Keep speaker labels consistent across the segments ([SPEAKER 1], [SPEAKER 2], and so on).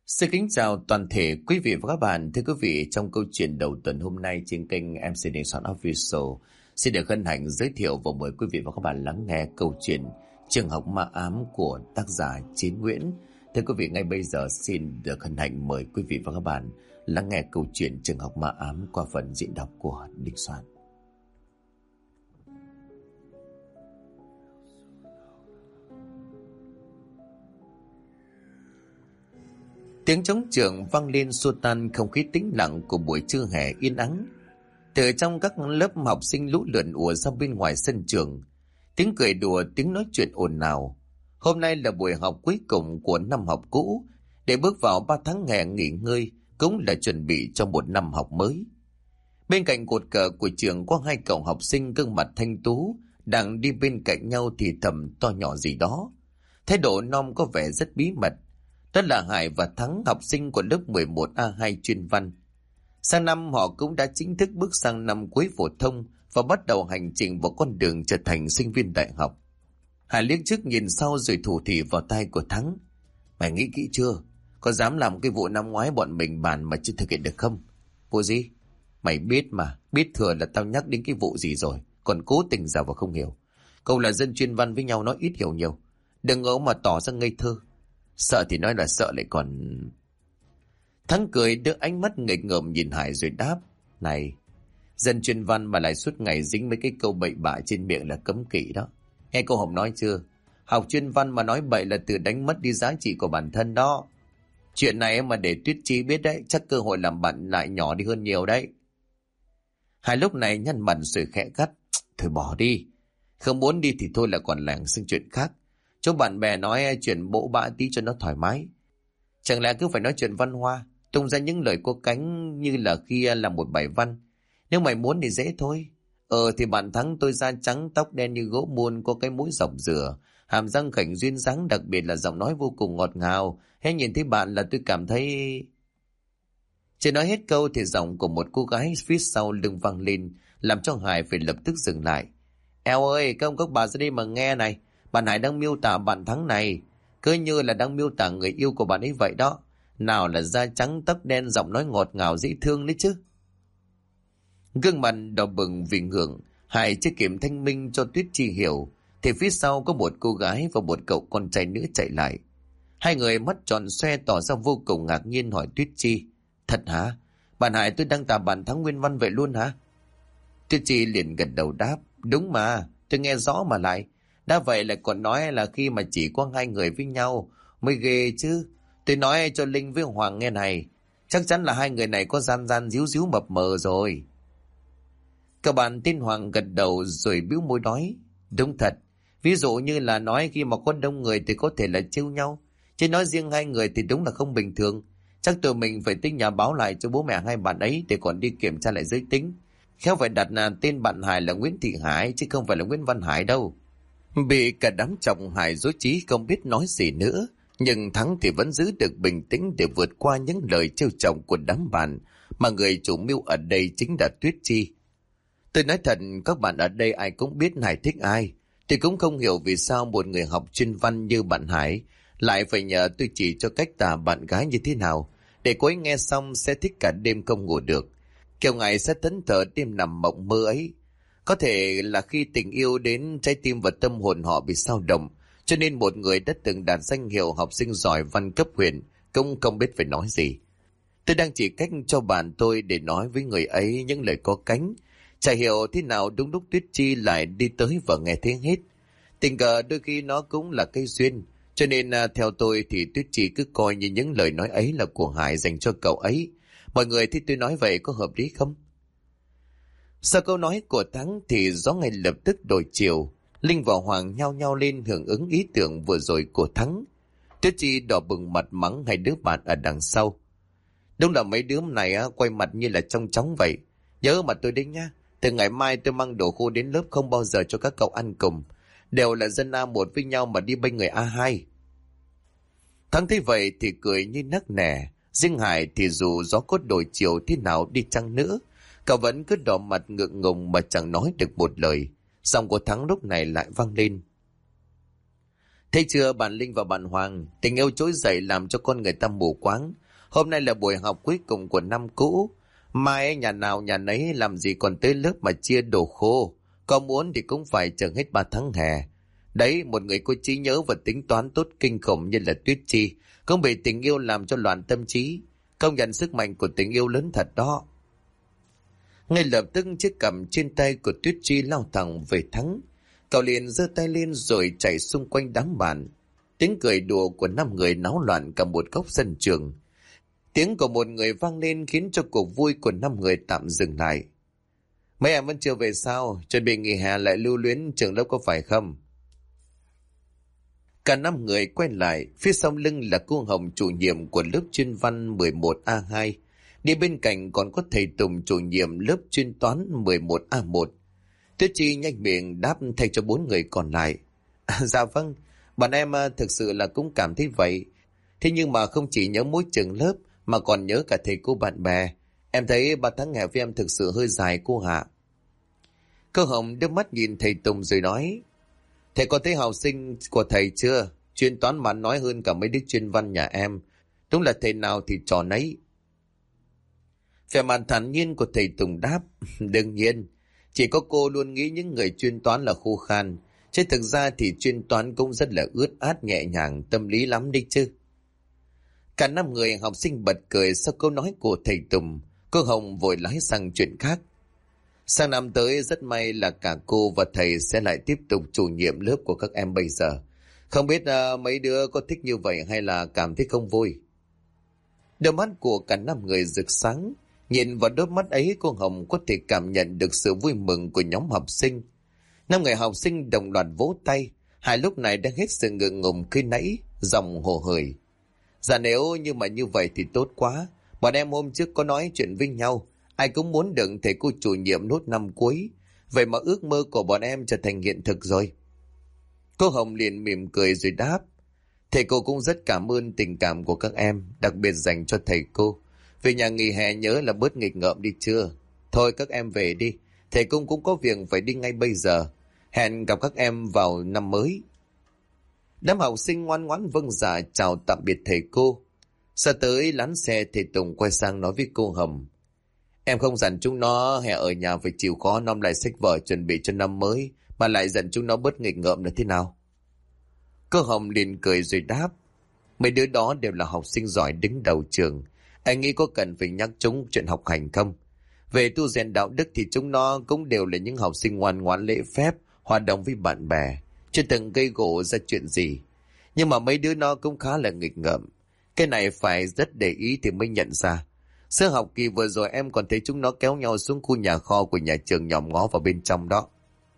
[SPEAKER 1] Xin kính chào toàn thể quý vị và các bạn. Thưa quý vị, trong câu chuyện đầu tuần hôm nay trên kênh MC Đình Soạn Official, xin được hân hạnh giới thiệu và mời quý vị và các bạn lắng nghe câu chuyện Trường học ma ám của tác giả Chiến Nguyễn. Thưa quý vị, ngay bây giờ xin được hân hạnh mời quý vị và các bạn lắng nghe câu chuyện Trường học ma ám qua phần diễn đọc của Đình Soạn. Tiếng trống trường vang lên xua tan không khí tĩnh lặng của buổi trưa hè yên ắng. Từ trong các lớp học sinh lũ lượn ùa ra bên ngoài sân trường, tiếng cười đùa, tiếng nói chuyện ồn ào. Hôm nay là buổi học cuối cùng của năm học cũ, để bước vào 3 tháng hè nghỉ ngơi cũng là chuẩn bị cho một năm học mới. Bên cạnh cột cờ của trường có 2 cậu học sinh gương mặt thanh tú đang đi bên cạnh nhau thì thầm to nhỏ gì đó. Thái độ non có vẻ rất bí mật. Đó là Hải và Thắng, học sinh của lớp 11A2 chuyên văn. Sang năm họ cũng đã chính thức bước sang năm cuối phổ thông và bắt đầu hành trình vào con đường trở thành sinh viên đại học. Hải liếc trước nhìn sau rồi thủ thỉ vào tai của Thắng. Mày nghĩ kỹ chưa? Có dám làm cái vụ năm ngoái bọn mình bàn mà chưa thực hiện được không? Vụ gì? Mày biết mà, biết thừa là tao nhắc đến cái vụ gì rồi, còn cố tình giả vờ không hiểu. Cậu là dân chuyên văn với nhau nói ít hiểu nhiều. Đừng ngỡ mà tỏ ra ngây thơ. Sợ thì nói là sợ lại còn... Thắng cười đưa ánh mắt nghịch ngợm nhìn Hải rồi đáp. Này, dân chuyên văn mà lại suốt ngày dính mấy cái câu bậy bạ trên miệng là cấm kỵ đó. Nghe cô Hồng nói chưa? Học chuyên văn mà nói bậy là tự đánh mất đi giá trị của bản thân đó. Chuyện này mà để Tuyết Chi biết đấy, chắc cơ hội làm bạn lại nhỏ đi hơn nhiều đấy. Hải lúc này nhăn mặt rồi khẽ gắt. Thôi bỏ đi. Không muốn đi thì thôi là còn lảng sang chuyện khác. Chỗ bạn bè nói chuyện bỗ bạ tí cho nó thoải mái. Chẳng lẽ cứ phải nói chuyện văn hoa, tung ra những lời có cánh như là khi làm một bài văn. Nếu mày muốn thì dễ thôi. Thì bạn Thắng tôi da trắng, tóc đen như gỗ muôn, có cái mũi dọc dừa, hàm răng khảnh duyên dáng, đặc biệt là giọng nói vô cùng ngọt ngào. Hễ nhìn thấy bạn là tôi cảm thấy... Chưa nói hết câu thì giọng của một cô gái phía sau lưng vang lên, làm cho Hải phải lập tức dừng lại. Eo ơi, các ông các bà ra đây mà nghe này. Bạn Hải đang miêu tả bạn Thắng này, cứ như là đang miêu tả người yêu của bạn ấy vậy đó. Nào là da trắng tóc đen, giọng nói ngọt ngào dễ thương đấy chứ. Gương mặt đỏ bừng vì ngượng, Hải chưa kịp thanh minh cho Tuyết Chi hiểu, thì phía sau có một cô gái và một cậu con trai nữa chạy lại. Hai người mắt tròn xoe tỏ ra vô cùng ngạc nhiên hỏi Tuyết Chi. Thật hả? Bạn Hải tôi đang tả bạn Thắng nguyên văn vậy luôn hả? Tuyết Chi liền gật đầu đáp. Đúng mà, tôi nghe rõ mà lại. Đã vậy lại còn nói là khi mà chỉ có 2 người với nhau mới ghê chứ. Tôi nói cho Linh với Hoàng nghe này, chắc chắn là 2 người này có gian gian díu díu mập mờ rồi. Các bạn tên Hoàng gật đầu rồi bĩu môi nói. Đúng thật, ví dụ như là nói khi mà có đông người thì có thể là trêu nhau, chứ nói riêng 2 người thì đúng là không bình thường. Chắc tụi mình phải tính nhà báo lại cho bố mẹ 2 bạn ấy để còn đi kiểm tra lại giới tính. Khéo phải đặt tên bạn Hải là Nguyễn Thị Hải chứ không phải là Nguyễn Văn Hải đâu. Bị cả đám chồng Hải rối trí không biết nói gì nữa, nhưng Thắng thì vẫn giữ được bình tĩnh để vượt qua những lời trêu chọc của đám bạn, mà người chủ mưu ở đây chính là Tuyết Chi. Tôi nói thật, các bạn ở đây ai cũng biết Hải thích ai, thì cũng không hiểu vì sao một người học chuyên văn như bạn Hải lại phải nhờ tôi chỉ cho cách tả bạn gái như thế nào, để cô ấy nghe xong sẽ thích cả đêm không ngủ được, kiểu ngày sẽ thẫn thờ đêm nằm mộng mơ ấy. Có thể là khi tình yêu đến, trái tim và tâm hồn họ bị xao động, cho nên một người đã từng đạt danh hiệu học sinh giỏi văn cấp huyện cũng không biết phải nói gì. Tôi đang chỉ cách cho bạn tôi để nói với người ấy những lời có cánh. Chả hiểu thế nào đúng lúc Tuyết Chi lại đi tới và nghe thế hết. Tình cờ đôi khi nó cũng là cây duyên, cho nên theo tôi thì Tuyết Chi cứ coi như những lời nói ấy là của Hải dành cho cậu ấy. Mọi người thì tôi nói vậy có hợp lý không? Sau câu nói của Thắng thì gió ngay lập tức đổi chiều. Linh và Hoàng nhao nhao lên hưởng ứng ý tưởng vừa rồi của Thắng. Tuyết Chi đỏ bừng mặt mắng 2 đứa bạn ở đằng sau. Đúng là mấy đứa này quay mặt như là trong chóng vậy. Nhớ mà tôi đấy nhá. Từ ngày mai tôi mang đồ khô đến lớp không bao giờ cho các cậu ăn cùng. Đều là dân A1 với nhau mà đi bênh người A2. Thắng thấy vậy thì cười như nắc nẻ. Riêng Hải thì dù gió có đổi chiều thế nào đi chăng nữa, cậu vẫn cứ đỏ mặt ngượng ngùng mà chẳng nói được một lời. Giọng của Thắng lúc này lại vang lên. Thấy chưa bạn Linh và bạn Hoàng, tình yêu trỗi dậy làm cho con người ta mù quáng. Hôm nay là buổi học cuối cùng của năm cũ. Mai nhà nào nhà nấy làm gì còn tới lớp mà chia đồ khô. Có muốn thì cũng phải chờ hết 3 tháng hè. Đấy, một người có trí nhớ và tính toán tốt kinh khủng như là Tuyết Chi, cũng bị tình yêu làm cho loạn tâm trí. Công nhận sức mạnh của tình yêu lớn thật đó. Ngay lập tức chiếc cầm trên tay của Tuyết Chi lao thẳng về Thắng. Cậu liền giơ tay lên rồi chạy xung quanh đám bạn. Tiếng cười đùa của 5 người náo loạn cả một góc sân trường. Tiếng của một người vang lên khiến cho cuộc vui của 5 người tạm dừng lại. Mấy em vẫn chưa về sao? Chuẩn bị nghỉ hè lại lưu luyến trường lớp có phải không? Cả 5 người quay lại, phía sau lưng là cô Hồng chủ nhiệm của lớp chuyên văn 11A2. Đi bên cạnh còn có thầy Tùng chủ nhiệm lớp chuyên toán 11A1. Tuyết Chi nhanh miệng đáp thay cho 4 người còn lại. Dạ vâng, bạn em thực sự là cũng cảm thấy vậy. Thế nhưng mà không chỉ nhớ mỗi trường lớp mà còn nhớ cả thầy cô bạn bè. Em thấy 3 tháng hè với em thực sự hơi dài cô hạ. Cô Hồng đưa mắt nhìn thầy Tùng rồi nói. Thầy có thấy học sinh của thầy chưa? Chuyên toán mà nói hơn cả mấy đứa chuyên văn nhà em. Đúng là thầy nào thì trò nấy. Vẻ mặt thản nhiên của thầy Tùng đáp. Đương nhiên, chỉ có cô luôn nghĩ những người chuyên toán là khô khan. Chứ thực ra thì chuyên toán cũng rất là ướt át nhẹ nhàng, tâm lý lắm đi chứ. Cả 5 người học sinh bật cười sau câu nói của thầy Tùng. Cô Hồng vội lái sang chuyện khác. Sang năm tới rất may là cả cô và thầy sẽ lại tiếp tục chủ nhiệm lớp của các em bây giờ. Không biết mấy đứa có thích như vậy hay là cảm thấy không vui? Đôi mắt của cả 5 người rực sáng. Nhìn vào đôi mắt ấy cô Hồng có thể cảm nhận được sự vui mừng của nhóm học sinh. 5 người học sinh đồng loạt vỗ tay. Hai lúc này đang hết sự ngượng ngùng khi nãy, giọng hồ hởi. Dạ nếu như vậy thì tốt quá. Bọn em hôm trước có nói chuyện với nhau. Ai cũng muốn được thầy cô chủ nhiệm nốt năm cuối. Vậy mà ước mơ của bọn em trở thành hiện thực rồi. Cô Hồng liền mỉm cười rồi đáp. Thầy cô cũng rất cảm ơn tình cảm của các em, đặc biệt dành cho thầy cô. Về nhà nghỉ hè nhớ là bớt nghịch ngợm đi chưa? Thôi các em về đi. Thầy cũng có việc phải đi ngay bây giờ. Hẹn gặp các em vào năm mới. Đám học sinh ngoan ngoãn vâng dạ chào tạm biệt thầy cô. Sau tới lán xe thầy Tùng quay sang nói với cô Hồng. Em không dặn chúng nó hè ở nhà phải chịu khó nom lại sách vở chuẩn bị cho năm mới, mà lại dặn chúng nó bớt nghịch ngợm là thế nào? Cô Hồng liền cười rồi đáp. Mấy đứa đó đều là học sinh giỏi đứng đầu trường. Anh nghĩ có cần phải nhắc chúng chuyện học hành không? Về tu rèn đạo đức thì chúng nó cũng đều là những học sinh ngoan ngoãn lễ phép, hòa đồng với bạn bè, chưa từng gây gổ ra chuyện gì. Nhưng mà mấy đứa nó cũng khá là nghịch ngợm. Cái này phải rất để ý thì mới nhận ra. Sơ học kỳ vừa rồi em còn thấy chúng nó kéo nhau xuống khu nhà kho của nhà trường nhòm ngó vào bên trong đó.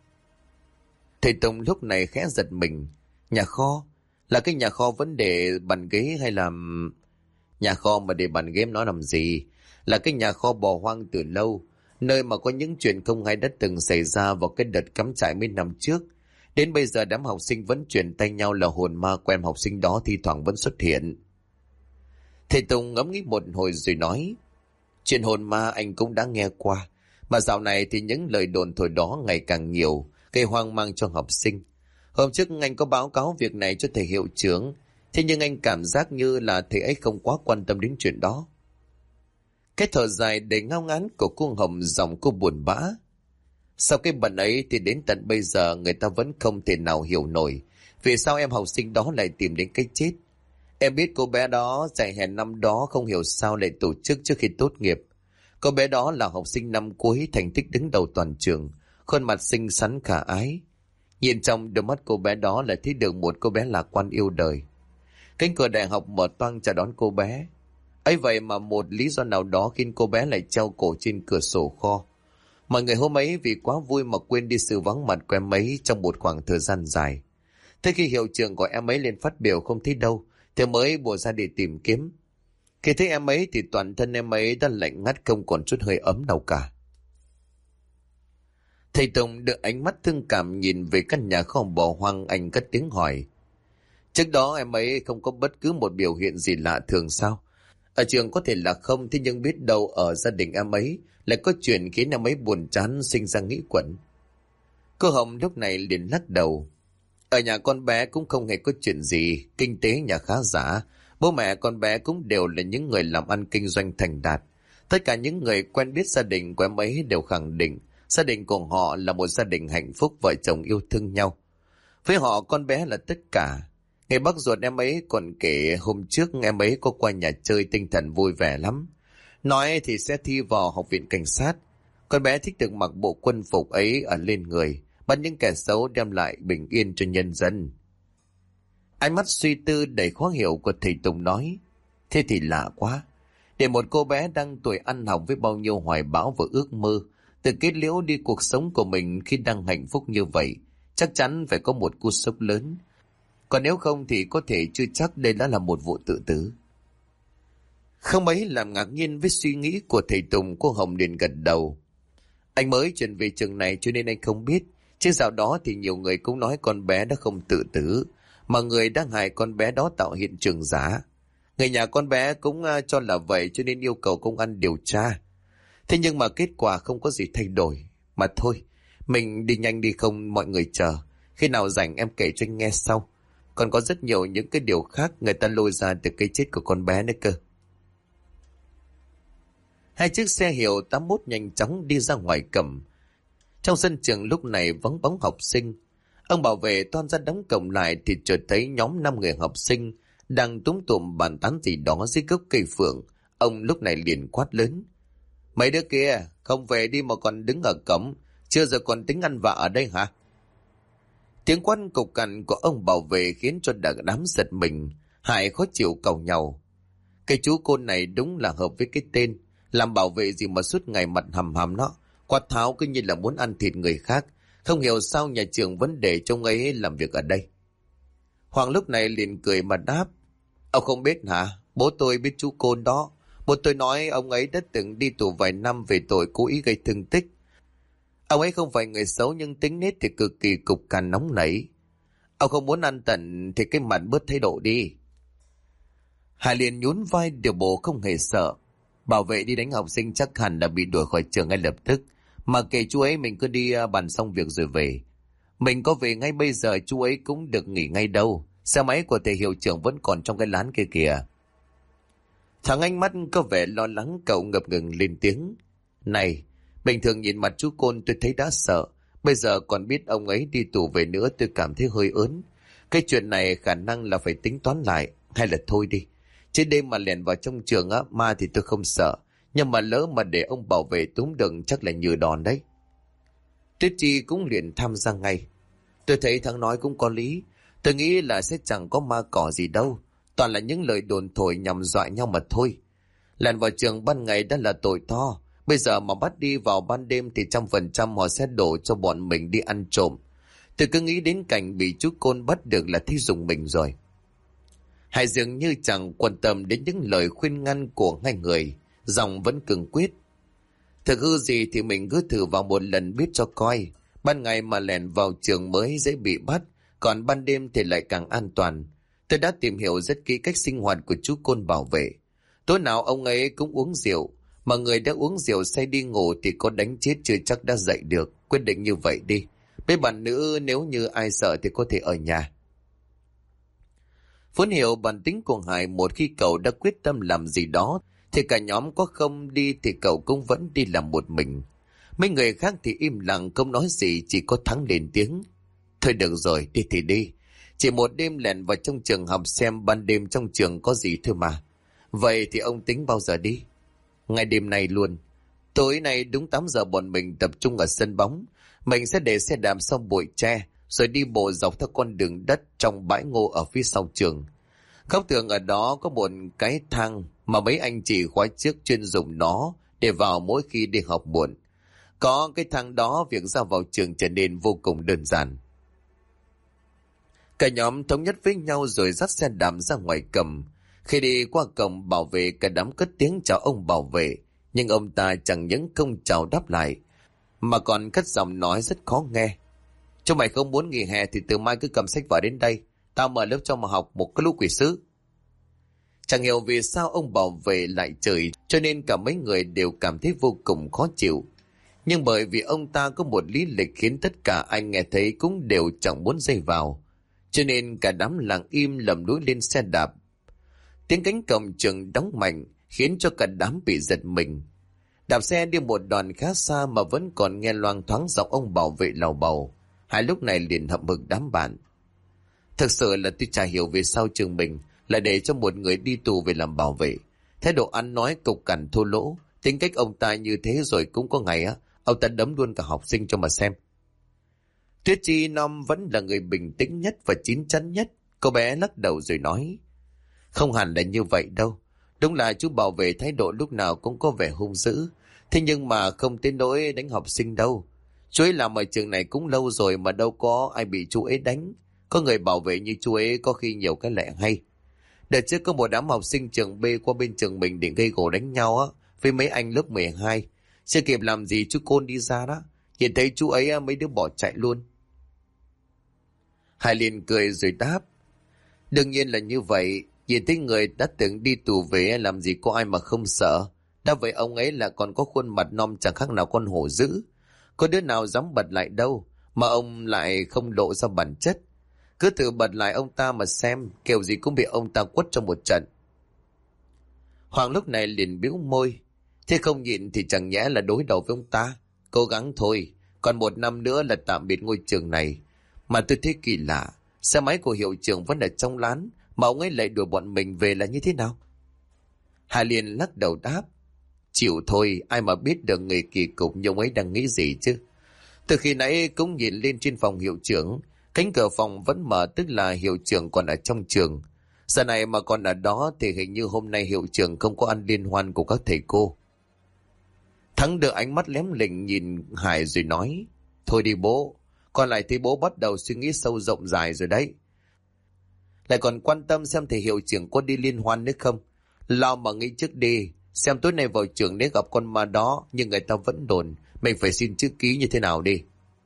[SPEAKER 1] Thầy Tùng lúc này khẽ giật mình. Nhà kho? Là cái nhà kho vấn đề bàn ghế hay là... Nhà kho mà để bàn ghế nó làm gì? Là cái nhà kho bỏ hoang từ lâu, nơi mà có những chuyện không hay đã từng xảy ra vào cái đợt cắm trại mấy năm trước. Đến bây giờ đám học sinh vẫn truyền tay nhau là hồn ma của em học sinh đó thi thoảng vẫn xuất hiện. Thầy Tùng ngẫm nghĩ một hồi rồi nói. Chuyện hồn ma anh cũng đã nghe qua, mà dạo này thì những lời đồn thổi đó ngày càng nhiều, gây hoang mang cho học sinh. Hôm trước anh có báo cáo việc này cho thầy hiệu trưởng, thế nhưng anh cảm giác như là thầy ấy không quá quan tâm đến chuyện đó. Cái thở dài đầy ngao ngán của cô Hồng giọng cô buồn bã. Sau cái bận ấy thì đến tận bây giờ người ta vẫn không thể nào hiểu nổi vì sao em học sinh đó lại tìm đến cái chết. Em biết cô bé đó dạy hè năm đó không hiểu sao lại tổ chức trước khi tốt nghiệp. Cô bé đó là học sinh năm cuối, thành tích đứng đầu toàn trường, khuôn mặt xinh xắn khả ái. Nhìn trong đôi mắt cô bé đó là thấy được một cô bé lạc quan yêu đời. Cánh cửa đại học mở toang chào đón cô bé. Ấy vậy mà một lý do nào đó khiến cô bé lại treo cổ trên cửa sổ kho. Mọi người hôm ấy vì quá vui mà quên đi sự vắng mặt của em ấy trong một khoảng thời gian dài. Thế khi hiệu trưởng gọi em ấy lên phát biểu không thấy đâu, thì mới bổ ra để tìm kiếm. Khi thấy em ấy thì toàn thân em ấy đã lạnh ngắt, không còn chút hơi ấm nào cả. Thầy Tùng đưa ánh mắt thương cảm nhìn về căn nhà kho bỏ hoang, anh cất tiếng hỏi. Trước đó em ấy không có bất cứ một biểu hiện gì lạ thường sao? Ở trường có thể là không, thế nhưng biết đâu ở gia đình em ấy lại có chuyện khiến em ấy buồn chán, sinh ra nghĩ quẩn. Cô Hồng lúc này liền lắc đầu. Ở nhà con bé cũng không hề có chuyện gì, kinh tế nhà khá giả. Bố mẹ con bé cũng đều là những người làm ăn kinh doanh thành đạt. Tất cả những người quen biết gia đình của em ấy đều khẳng định gia đình của họ là một gia đình hạnh phúc, vợ chồng yêu thương nhau. Với họ con bé là tất cả. Ngày bác ruột em ấy còn kể hôm trước em ấy có qua nhà chơi tinh thần vui vẻ lắm. Nói thì sẽ thi vào học viện cảnh sát. Con bé thích được mặc bộ quân phục ấy ở lên người, bắt những kẻ xấu đem lại bình yên cho nhân dân. Ánh mắt suy tư đầy khó hiểu của thầy Tùng nói, thế thì lạ quá. Để một cô bé đang tuổi ăn học với bao nhiêu hoài bão và ước mơ, tự kết liễu đi cuộc sống của mình khi đang hạnh phúc như vậy, chắc chắn phải có một cú sốc lớn. Còn nếu không thì có thể chưa chắc đây đã là một vụ tự tử. Không mấy làm ngạc nhiên với suy nghĩ của thầy Tùng, cô Hồng liền gật đầu. Anh mới chuyển về trường này cho nên anh không biết. Chứ dạo đó thì nhiều người cũng nói con bé đã không tự tử, mà người đang hại con bé đó tạo hiện trường giả. Người nhà con bé cũng cho là vậy cho nên yêu cầu công an điều tra. Thế nhưng mà kết quả không có gì thay đổi. Mà thôi, mình đi nhanh đi không mọi người chờ. Khi nào rảnh em kể cho anh nghe sau. Còn có rất nhiều những cái điều khác người ta lôi ra từ cái chết của con bé nữa cơ. Hai chiếc xe hiệu 81 nhanh chóng đi ra ngoài cầm. Trong sân trường lúc này vắng bóng học sinh. Ông bảo vệ toan ra đóng cổng lại thì chợt thấy nhóm 5 người học sinh đang túm tụm bàn tán gì đó dưới gốc cây phượng. Ông lúc này liền quát lớn. Mấy đứa kia không về đi mà còn đứng ở cổng, chưa giờ còn tính ăn vạ ở đây hả? Tiếng quát cục cằn của ông bảo vệ khiến cho đám giật mình, Hải khó chịu càu nhau. Cái chú côn này đúng là hợp với cái tên, làm bảo vệ gì mà suốt ngày mặt hầm hầm nó, quát tháo cứ như là muốn ăn thịt người khác. Không hiểu sao nhà trường vẫn để trông ấy làm việc ở đây. Hoàng lúc này liền cười mà đáp. Ông không biết hả? Bố tôi biết chú côn đó. Bố tôi nói ông ấy đã từng đi tù vài năm về tội cố ý gây thương tích. Ông ấy không phải người xấu nhưng tính nết thì cực kỳ cục cằn nóng nảy. Ông không muốn ăn tận thì cái mặt bớt thái độ đi. Hải liền nhún vai điều bộ không hề sợ. Bảo vệ đi đánh học sinh chắc hẳn là bị đuổi khỏi trường ngay lập tức. Mà kể chú ấy mình cứ đi bàn xong việc rồi về. Mình có về ngay bây giờ chú ấy cũng được nghỉ ngay đâu. Xe máy của thầy hiệu trưởng vẫn còn trong cái lán kia kìa. Thằng ánh mắt có vẻ lo lắng cậu ngập ngừng lên tiếng. Này, bình thường nhìn mặt chú Côn tôi thấy đã sợ. Bây giờ còn biết ông ấy đi tù về nữa tôi cảm thấy hơi ớn. Cái chuyện này khả năng là phải tính toán lại. Hay là thôi đi. Chứ đêm mà lẻn vào trong trường á, ma thì tôi không sợ. Nhưng mà lỡ mà để ông bảo vệ túm đựng chắc là nhừ đòn đấy. Tuyết Chi cũng liền tham gia ngay. Tôi thấy thằng nói cũng có lý. Tôi nghĩ là sẽ chẳng có ma cỏ gì đâu. Toàn là những lời đồn thổi nhằm dọa nhau mà thôi. Lẻn vào trường ban ngày đã là tội to. Bây giờ mà bắt đi vào ban đêm thì 100% họ sẽ đổ cho bọn mình đi ăn trộm. Tôi cứ nghĩ đến cảnh bị chú Côn bắt được là thấy dùng mình rồi. Hải dường như chẳng quan tâm đến những lời khuyên ngăn của hai người. Giọng vẫn cứng quyết. Thực hư gì thì mình cứ thử vào một lần biết cho coi. Ban ngày mà lẻn vào trường mới dễ bị bắt. Còn ban đêm thì lại càng an toàn. Tôi đã tìm hiểu rất kỹ cách sinh hoạt của chú Côn bảo vệ. Tối nào ông ấy cũng uống rượu. Mà người đã uống rượu say đi ngủ thì có đánh chết chưa chắc đã dậy được. Quyết định như vậy đi. Với bạn nữ nếu như ai sợ thì có thể ở nhà. Vốn hiểu bản tính của Hải, một khi cậu đã quyết tâm làm gì đó thì cả nhóm có không đi thì cậu cũng vẫn đi làm một mình. Mấy người khác thì im lặng không nói gì, chỉ có Thắng lên tiếng. Thôi được rồi, đi thì đi. Chỉ một đêm lẻn vào trong trường học xem ban đêm trong trường có gì thôi mà. Vậy thì ông tính bao giờ đi? Ngày đêm này luôn. Tối nay đúng 8 giờ bọn mình tập trung ở sân bóng. Mình sẽ để xe đạp sau bụi tre rồi đi bộ dọc theo con đường đất trong bãi ngô ở phía sau trường. Góc tường ở đó có một cái thang mà mấy anh chị khóa trước chuyên dùng nó để vào mỗi khi đi học muộn. Có cái thang đó việc ra vào trường trở nên vô cùng đơn giản. Cả nhóm thống nhất với nhau rồi dắt xe đạp ra ngoài cầm. Khi đi qua cổng bảo vệ cả đám cất tiếng chào ông bảo vệ. Nhưng ông ta chẳng những không chào đáp lại mà còn cất giọng nói rất khó nghe. Chúng mày không muốn nghỉ hè thì từ mai cứ cầm sách vở đến đây. Tao mở lớp cho mà học một cái lũ quỷ sứ. Chẳng hiểu vì sao ông bảo vệ lại chửi cho nên cả mấy người đều cảm thấy vô cùng khó chịu. Nhưng bởi vì ông ta có một lý lịch khiến tất cả anh nghe thấy cũng đều chẳng muốn dây vào. cho nên cả đám lặng im lầm lũi lên xe đạp. Tiếng cánh cổng trường đóng mạnh khiến cho cả đám bị giật mình. Đạp xe đi một đoạn khá xa mà vẫn còn nghe loang thoáng giọng ông bảo vệ lầu bầu. Hai lúc này liền hậm hực đám bạn. Thực sự là tôi chả hiểu vì sao trường mình lại để cho một người đi tù về làm bảo vệ. Thái độ ăn nói cục cằn thô lỗ, tính cách ông ta như thế rồi cũng có ngày ông ta đấm luôn cả học sinh cho mà xem. Tuyết Chi Năm vẫn là người bình tĩnh nhất và chín chắn nhất. Cô bé lắc đầu rồi nói: Không hẳn là như vậy đâu. Đúng là chú bảo vệ thái độ lúc nào cũng có vẻ hung dữ. Thế nhưng mà không tới nỗi đánh học sinh đâu. Chú ấy làm ở trường này cũng lâu rồi mà đâu có ai bị chú ấy đánh. Có người bảo vệ như chú ấy có khi nhiều cái lẽ hay. Đợt trước có một đám học sinh trường B qua bên trường mình để gây gổ đánh nhau với mấy anh lớp 12. Chưa kịp làm gì chú Côn đi ra đó. Nhìn thấy chú ấy mấy đứa bỏ chạy luôn. Hải liền cười rồi đáp: Đương nhiên là như vậy. Nhìn thấy người đã từng đi tù về làm gì có ai mà không sợ. Đã vậy ông ấy là còn có khuôn mặt non chẳng khác nào con hổ dữ. Có đứa nào dám bật lại đâu. Mà ông lại không lộ ra bản chất. Cứ thử bật lại ông ta mà xem. Kiểu gì cũng bị ông ta quất trong một trận. Hoàng lúc này liền bĩu môi. Thế không nhịn thì chẳng nhẽ là đối đầu với ông ta. Cố gắng thôi. Còn 1 năm nữa là tạm biệt ngôi trường này. Mà tôi thấy kỳ lạ. Xe máy của hiệu trưởng vẫn ở trong lán. Mà ông ấy lại đuổi bọn mình về là như thế nào? Hà liền lắc đầu đáp: Chịu thôi, ai mà biết được người kỳ cục như ông ấy đang nghĩ gì chứ. Từ khi nãy cũng nhìn lên trên phòng hiệu trưởng. Cánh cửa phòng vẫn mở, tức là hiệu trưởng còn ở trong trường. Giờ này mà còn ở đó thì hình như hôm nay hiệu trưởng không có ăn liên hoan của các thầy cô. Thắng đưa ánh mắt lém lỉnh nhìn Hải rồi nói: Thôi đi bố. Còn lại thấy bố bắt đầu suy nghĩ sâu rộng dài rồi đấy. Lại còn quan tâm xem thầy hiệu trưởng có đi liên hoan nữa không. Lo mà nghĩ trước đi. Xem tối nay vào trường để gặp con ma đó. Nhưng người ta vẫn đồn mình phải xin chữ ký như thế nào đi.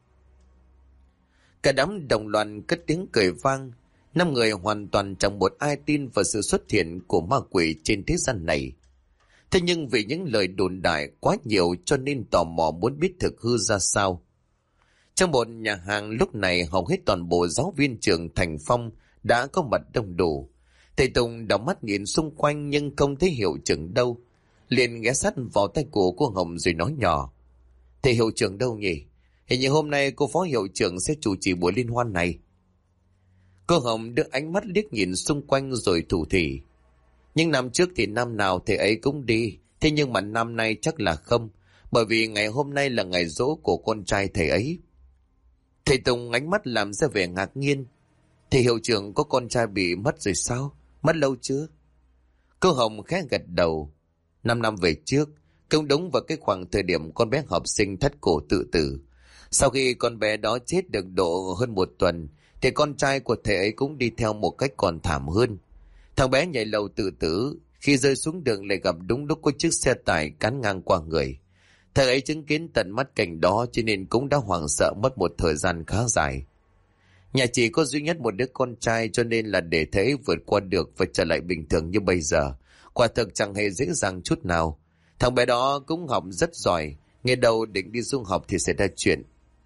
[SPEAKER 1] Cả đám đồng loạt cất tiếng cười vang. 5 người hoàn toàn chẳng một ai tin vào sự xuất hiện của ma quỷ trên thế gian này. Thế nhưng vì những lời đồn đại quá nhiều cho nên tò mò muốn biết thực hư ra sao. Trong một nhà hàng lúc này hầu hết toàn bộ giáo viên trường Thành Phong đã có mặt đông đủ. Thầy Tùng đảo mắt nhìn xung quanh nhưng không thấy hiệu trưởng đâu. Liền ghé sát vào tay của cô Hồng rồi nói nhỏ: Thầy hiệu trưởng đâu nhỉ? Hình như hôm nay cô phó hiệu trưởng sẽ chủ trì buổi liên hoan này. Cô Hồng đưa ánh mắt liếc nhìn xung quanh rồi thủ thỉ: Nhưng năm trước thì năm nào thầy ấy cũng đi. Thế nhưng mà năm nay chắc là không. Bởi vì ngày hôm nay là ngày giỗ của con trai thầy ấy. Thầy Tùng ánh mắt làm ra vẻ ngạc nhiên: Thầy hiệu trưởng có con trai bị mất rồi sao? Mất lâu chưa? Cô Hồng khẽ gật đầu: 5 năm về trước, cũng đúng vào cái khoảng thời điểm con bé học sinh thắt cổ tự tử. Sau khi con bé đó chết được độ hơn 1 tuần, thì con trai của thầy ấy cũng đi theo một cách còn thảm hơn. Thằng bé nhảy lầu tự tử, khi rơi xuống đường lại gặp đúng lúc có chiếc xe tải cán ngang qua người. Thầy ấy chứng kiến tận mắt cảnh đó cho nên cũng đã hoảng sợ mất một thời gian khá dài. Nhà chỉ có duy nhất một đứa con trai cho nên là để thầy ấy vượt qua được và trở lại bình thường như bây giờ. Quả thực chẳng hề dễ dàng chút nào. Thằng bé đó cũng học rất giỏi, nghe đầu định đi du học thì xảy ra chuyện.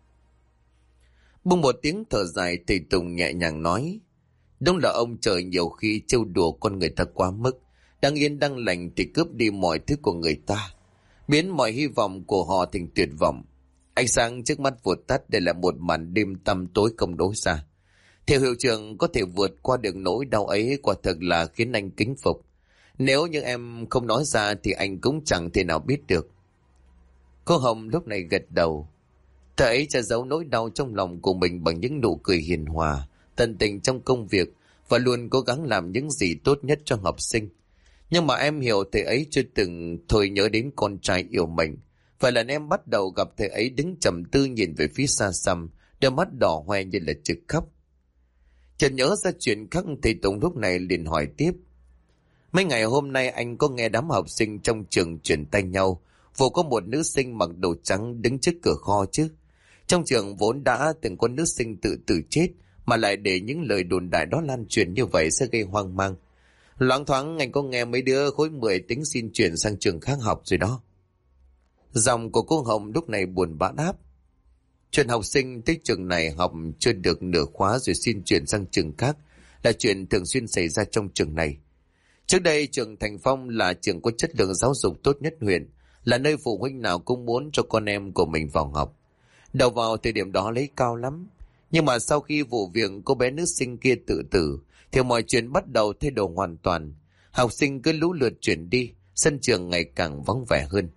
[SPEAKER 1] Bùng một tiếng thở dài, thầy Tùng nhẹ nhàng nói: Đúng là ông trời nhiều khi trêu đùa con người ta quá mức. Đang yên đang lành thì cướp đi mọi thứ của người ta, biến mọi hy vọng của họ thành tuyệt vọng. Ánh sáng trước mắt vụt tắt để lại một màn đêm tăm tối không đối xa. Theo hiệu trưởng có thể vượt qua được nỗi đau ấy quả thực là khiến anh kính phục. Nếu như em không nói ra thì anh cũng chẳng thể nào biết được. Cô Hồng lúc này gật đầu. Thầy ấy che giấu nỗi đau trong lòng của mình bằng những nụ cười hiền hòa, tận tình trong công việc và luôn cố gắng làm những gì tốt nhất cho học sinh. Nhưng mà em hiểu thầy ấy chưa từng thôi nhớ đến con trai yêu mình. Phải lần em bắt đầu gặp thầy ấy đứng trầm tư nhìn về phía xa xăm, đôi mắt đỏ hoe như là trực khóc. Chợt nhớ ra chuyện khác, thầy Tùng lúc này liền hỏi tiếp: Mấy ngày hôm nay anh có nghe đám học sinh trong trường chuyển tay nhau, vô có một nữ sinh mặc đồ trắng đứng trước cửa kho chứ? Trong trường vốn đã từng có nữ sinh tự tử chết, mà lại để những lời đồn đại đó lan truyền như vậy sẽ gây hoang mang. Loáng thoáng anh có nghe mấy đứa khối 10 tính xin chuyển sang trường khác học rồi đó. Giọng của cô Hồng lúc này buồn bã đáp: Chuyện học sinh tới trường này học chưa được nửa khóa rồi xin chuyển sang trường khác là chuyện thường xuyên xảy ra trong trường này. Trước đây trường Thành Phong là trường có chất lượng giáo dục tốt nhất huyện, là nơi phụ huynh nào cũng muốn cho con em của mình vào học. Đầu vào thời điểm đó lấy cao lắm, nhưng mà sau khi vụ việc cô bé nữ sinh kia tự tử thì mọi chuyện bắt đầu thay đổi hoàn toàn. Học sinh cứ lũ lượt chuyển đi, sân trường ngày càng vắng vẻ hơn.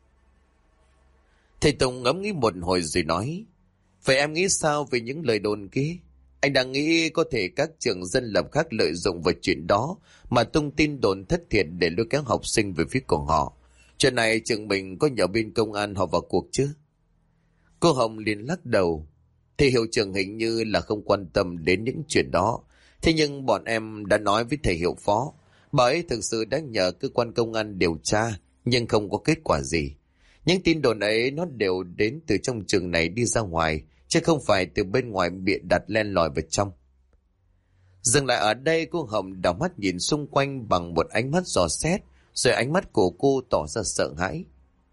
[SPEAKER 1] Thầy Tùng ngẫm nghĩ một hồi rồi nói: vậy em nghĩ sao về những lời đồn kia? Anh đang nghĩ có thể các trường dân lập khác lợi dụng vào chuyện đó mà tung tin đồn thất thiệt để lôi kéo học sinh về phía của họ. Chuyện này trường mình có nhờ bên công an họ vào cuộc chứ? Cô Hồng liền lắc đầu. Thì hiệu trưởng hình như là không quan tâm đến những chuyện đó. Thế nhưng bọn em đã nói với thầy hiệu phó, bà ấy thực sự đã nhờ cơ quan công an điều tra, nhưng không có kết quả gì. Những tin đồn ấy nó đều đến từ trong trường này đi ra ngoài, chứ không phải từ bên ngoài bịa đặt len lỏi vào trong. Dừng lại ở đây, cô Hồng đảo mắt nhìn xung quanh bằng một ánh mắt dò xét, rồi ánh mắt của cô tỏ ra sợ hãi.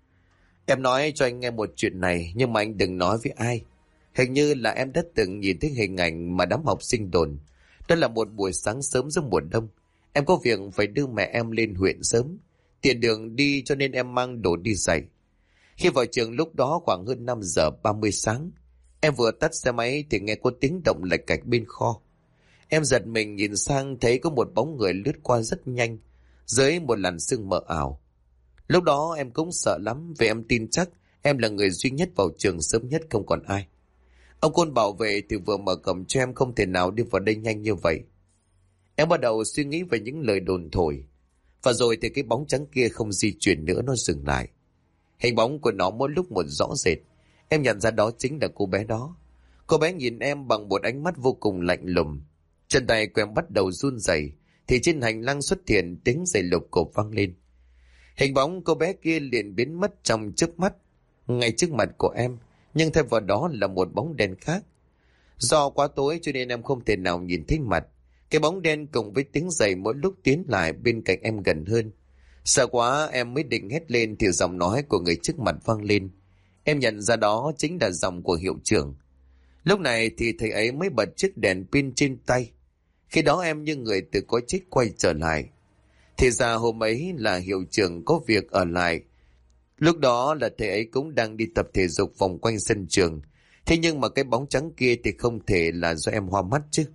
[SPEAKER 1] Em nói cho anh nghe một chuyện này, nhưng mà anh đừng nói với ai. Hình như là em đã từng nhìn thấy hình ảnh mà đám học sinh đồn. Đó là một buổi sáng sớm giữa mùa đông. Em có việc phải đưa mẹ em lên huyện sớm, tiện đường đi cho nên em mang đồ đi dạy. Khi vào trường lúc đó khoảng hơn 5 giờ 30 sáng, em vừa tắt xe máy thì nghe có tiếng động lạch cạch bên kho. Em giật mình nhìn sang thấy có một bóng người lướt qua rất nhanh, dưới một làn sương mờ ảo. Lúc đó em cũng sợ lắm vì em tin chắc em là người duy nhất vào trường sớm nhất, không còn ai. Ông Côn bảo vệ thì vừa mở cổng cho em, không thể nào đi vào đây nhanh như vậy. Em bắt đầu suy nghĩ về những lời đồn thổi. Và rồi thì cái bóng trắng kia không di chuyển nữa, nó dừng lại. Hình bóng của nó mỗi lúc một rõ rệt. Em nhận ra đó chính là cô bé đó. Cô bé nhìn em bằng một ánh mắt vô cùng lạnh lùng. Chân tay của em bắt đầu run rẩy, thì trên hành lang xuất hiện tiếng giày lục cộp vang lên. Hình bóng cô bé kia liền biến mất trong chớp mắt, ngay trước mặt của em, nhưng thay vào đó là một bóng đen khác. Do quá tối cho nên em không thể nào nhìn thấy mặt. Cái bóng đen cùng với tiếng giày mỗi lúc tiến lại bên cạnh em gần hơn. Sợ quá em mới định hét lên thì giọng nói của người trước mặt vang lên. Em nhận ra đó chính là giọng của hiệu trưởng. Lúc này thì thầy ấy mới bật chiếc đèn pin trên tay. Khi đó em như người từ cõi chết quay trở lại. Thì ra hôm ấy là hiệu trưởng có việc ở lại. Lúc đó là thầy ấy cũng đang đi tập thể dục vòng quanh sân trường. Thế nhưng mà cái bóng trắng kia thì không thể là do em hoa mắt chứ.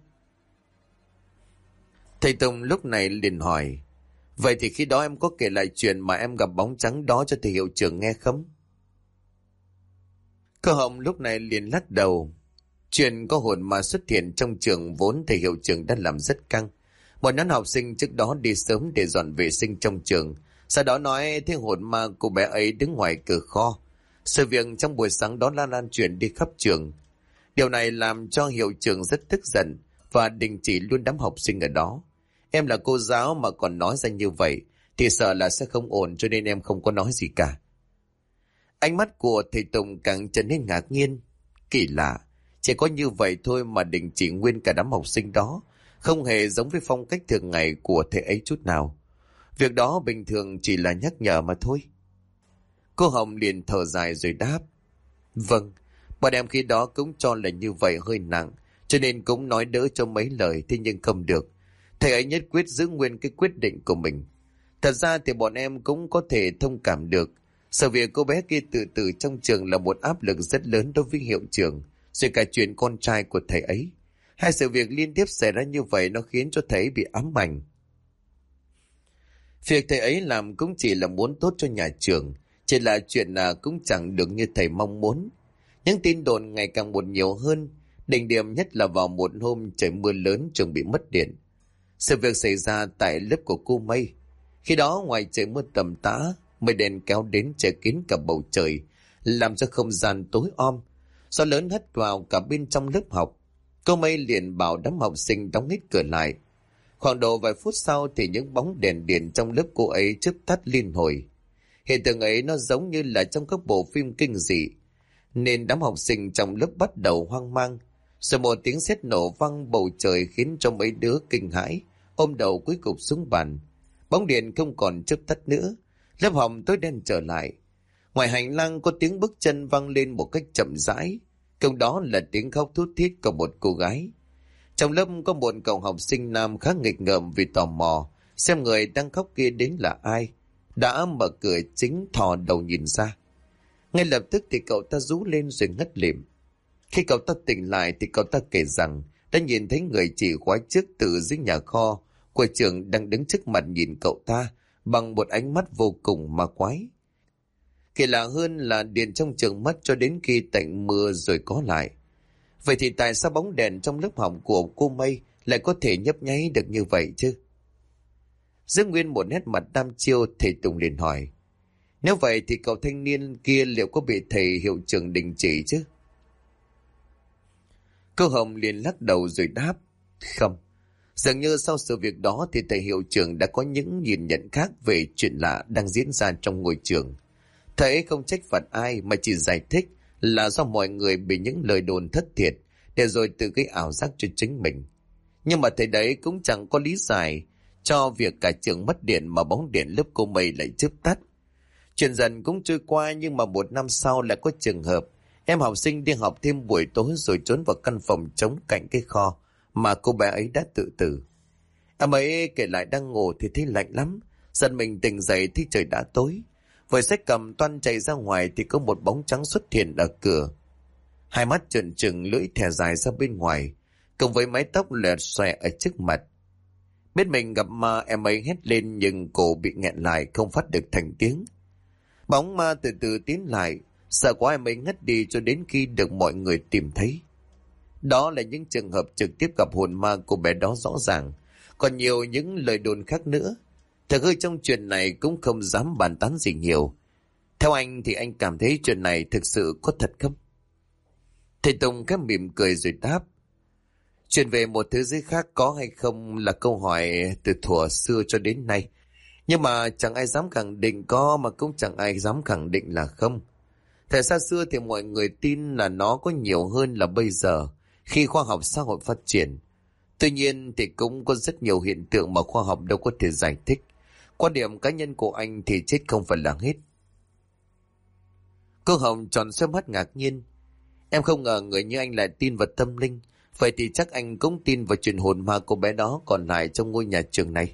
[SPEAKER 1] Thầy Tùng lúc này liền hỏi: vậy thì khi đó em có kể lại chuyện mà em gặp bóng trắng đó cho thầy hiệu trưởng nghe không? Cô Hồng lúc này liền lắc đầu. Chuyện có hồn ma xuất hiện trong trường vốn thầy hiệu trưởng đã làm rất căng. Một nhóm học sinh trước đó đi sớm để dọn vệ sinh trong trường. Sau đó nói thấy hồn ma cô bé ấy đứng ngoài cửa kho. Sự việc trong buổi sáng đó lan truyền đi khắp trường. Điều này làm cho hiệu trưởng rất tức giận và đình chỉ luôn đám học sinh ở đó. Em là cô giáo mà còn nói ra như vậy thì sợ là sẽ không ổn, cho nên em không có nói gì cả. Ánh mắt của thầy Tùng càng trở nên ngạc nhiên. Kỳ lạ, chỉ có như vậy thôi mà đình chỉ nguyên cả đám học sinh đó, không hề giống với phong cách thường ngày của thầy ấy chút nào. Việc đó bình thường chỉ là nhắc nhở mà thôi. Cô Hồng liền thở dài rồi đáp: vâng, bọn em khi đó cũng cho là như vậy hơi nặng, cho nên cũng nói đỡ cho mấy lời, thế nhưng không được. Thầy ấy nhất quyết giữ nguyên cái quyết định của mình. Thật ra thì bọn em cũng có thể thông cảm được. Sự việc cô bé kia tự tử trong trường là một áp lực rất lớn đối với hiệu trưởng, rồi cả chuyện con trai của thầy ấy. Hai sự việc liên tiếp xảy ra như vậy nó khiến cho thầy bị ám ảnh. Việc thầy ấy làm cũng chỉ là muốn tốt cho nhà trường, chỉ là chuyện là cũng chẳng được như thầy mong muốn. Những tin đồn ngày càng một nhiều hơn, đỉnh điểm nhất là vào một hôm trời mưa lớn trường bị mất điện. Sự việc xảy ra tại lớp của cô Mây. Khi đó ngoài trời mưa tầm tã, mây đen kéo đến che kín cả bầu trời, làm cho không gian tối om. Gió lớn hất vào cả bên trong lớp học. Cô Mây liền bảo đám học sinh đóng hết cửa lại. Khoảng độ vài phút sau thì những bóng đèn điện trong lớp cô ấy chớp tắt liên hồi. Hiện tượng ấy nó giống như là trong các bộ phim kinh dị, nên đám học sinh trong lớp bắt đầu hoang mang. Rồi một tiếng sét nổ vang bầu trời khiến cho mấy đứa kinh hãi, ôm đầu cúi gục xuống bàn. Bóng điện không còn chớp tắt nữa, lớp học tối đen trở lại. Ngoài hành lang có tiếng bước chân vang lên một cách chậm rãi. Cùng đó là tiếng khóc thút thít của một cô gái. Trong lớp có một cậu học sinh nam khá nghịch ngợm vì tò mò xem người đang khóc kia đến là ai, đã mở cửa chính thò đầu nhìn ra. Ngay lập tức thì cậu ta rú lên rồi ngất lịm. Khi cậu ta tỉnh lại thì cậu ta kể rằng đã nhìn thấy người chị khóa trước từ dưới nhà kho của trường đang đứng trước mặt nhìn cậu ta bằng một ánh mắt vô cùng ma quái. Kỳ lạ hơn là điện trong trường mất cho đến khi tạnh mưa rồi có lại. Vậy thì tại sao bóng đèn trong lớp học của cô Mây lại có thể nhấp nháy được như vậy chứ? Giữ nguyên một nét mặt đăm chiêu, thầy Tùng liền hỏi. Nếu vậy thì cậu thanh niên kia liệu có bị thầy hiệu trưởng đình chỉ chứ? Cô Hồng liền lắc đầu rồi đáp. Không, dường như sau sự việc đó thì thầy hiệu trưởng đã có những nhìn nhận khác về chuyện lạ đang diễn ra trong ngôi trường. Thầy không trách phạt ai mà chỉ giải thích là do mọi người bị những lời đồn thất thiệt để rồi tự gây ảo giác cho chính mình. Nhưng mà thầy đấy cũng chẳng có lý giải cho việc cả trường mất điện mà bóng điện lớp cô Mây lại chớp tắt. Chuyện dần cũng trôi qua, nhưng mà một năm sau lại có trường hợp em học sinh đi học thêm buổi tối rồi trốn vào căn phòng trống cạnh cái kho mà cô bé ấy đã tự tử. Em ấy kể lại đang ngủ thì thấy lạnh lắm, giật mình tỉnh dậy thì trời đã tối. Vừa xách cầm toan chạy ra ngoài thì có một bóng trắng xuất hiện ở cửa. Hai mắt trợn trừng, lưỡi thè dài ra bên ngoài, cùng với mái tóc lẹt xòe ở trước mặt. Biết mình gặp ma, em ấy hét lên nhưng cổ bị nghẹn lại không phát được thành tiếng. Bóng ma từ từ tiến lại, sợ quá em ấy ngất đi cho đến khi được mọi người tìm thấy. Đó là những trường hợp trực tiếp gặp hồn ma của bé đó rõ ràng. Còn nhiều những lời đồn khác nữa. Thật hơi trong chuyện này cũng không dám bàn tán gì nhiều. Theo anh thì anh cảm thấy chuyện này thực sự có thật không? Thầy Tùng khẽ mỉm cười rồi đáp. Chuyện về một thế giới khác có hay không là câu hỏi từ thuở xưa cho đến nay. Nhưng mà chẳng ai dám khẳng định có, mà cũng chẳng ai dám khẳng định là không. Thời xa xưa thì mọi người tin là nó có nhiều hơn là bây giờ, khi khoa học xã hội phát triển. Tuy nhiên thì cũng có rất nhiều hiện tượng mà khoa học đâu có thể giải thích. Quan điểm cá nhân của anh thì chết không phải là hết. Cô Hồng tròn xoe mắt ngạc nhiên. Em không ngờ người như anh lại tin vào tâm linh. Vậy thì chắc anh cũng tin vào chuyện hồn ma cô bé đó còn lại trong ngôi nhà trường này.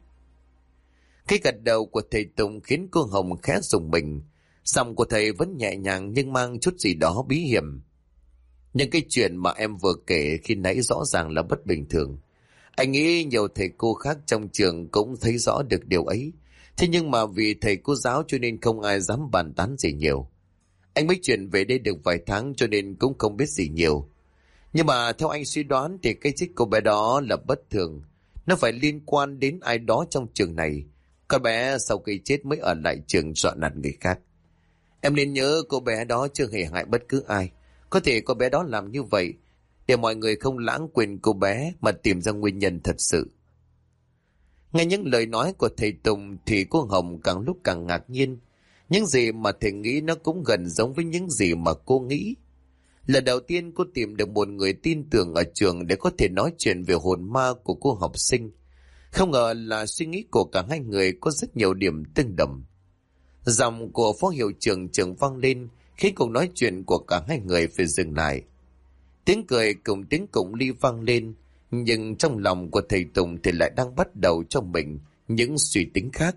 [SPEAKER 1] Cái gật đầu của thầy Tùng khiến cô Hồng khẽ rùng mình. Giọng của thầy vẫn nhẹ nhàng nhưng mang chút gì đó bí hiểm. Những cái chuyện mà em vừa kể khi nãy rõ ràng là bất bình thường. Anh nghĩ nhiều thầy cô khác trong trường cũng thấy rõ được điều ấy. Thế nhưng mà vì thầy cô giáo cho nên không ai dám bàn tán gì nhiều. Anh mới chuyển về đây được vài tháng cho nên cũng không biết gì nhiều. Nhưng mà theo anh suy đoán thì cái chết cô bé đó là bất thường. Nó phải liên quan đến ai đó trong trường này. Con bé sau khi chết mới ở lại trường dọa nạt người khác. Em nên nhớ cô bé đó chưa hề hại bất cứ ai. Có thể cô bé đó làm như vậy để mọi người không lãng quên cô bé mà tìm ra nguyên nhân thật sự. Nghe những lời nói của thầy Tùng thì cô Hồng càng lúc càng ngạc nhiên. Những gì mà thầy nghĩ nó cũng gần giống với những gì mà cô nghĩ. Lần đầu tiên cô tìm được một người tin tưởng ở trường để có thể nói chuyện về hồn ma của cô học sinh. Không ngờ là suy nghĩ của cả hai người có rất nhiều điểm tương đồng. Giọng của phó hiệu trưởng trường vang lên khi cuộc nói chuyện của cả hai người phải dừng lại. Tiếng cười cùng tiếng cụng ly vang lên, nhưng trong lòng của thầy Tùng thì lại đang bắt đầu trong mình những suy tính khác.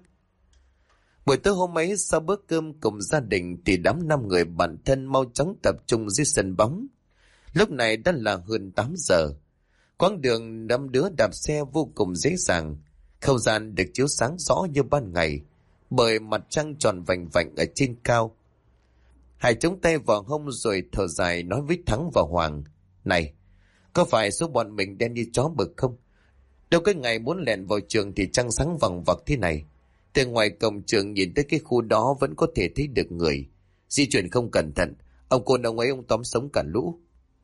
[SPEAKER 1] Buổi tối hôm ấy sau bữa cơm cùng gia đình thì đám 5 người bạn thân mau chóng tập trung dưới sân bóng. Lúc này đã là hơn 8 giờ. Quãng đường 5 đứa đạp xe vô cùng dễ dàng. Không gian được chiếu sáng rõ như ban ngày bởi mặt trăng tròn vành vạnh ở trên cao. Hải chống tay vào hông rồi thở dài nói với Thắng và Hoàng. Này, có phải số bọn mình đen như chó mực không? Đâu cái ngày muốn lẹn vào trường thì trăng sáng vằng vặc thế này. Từ ngoài cổng trường nhìn tới cái khu đó vẫn có thể thấy được người. Di chuyển không cẩn thận, ông cô ông ấy ông tóm sống cả lũ.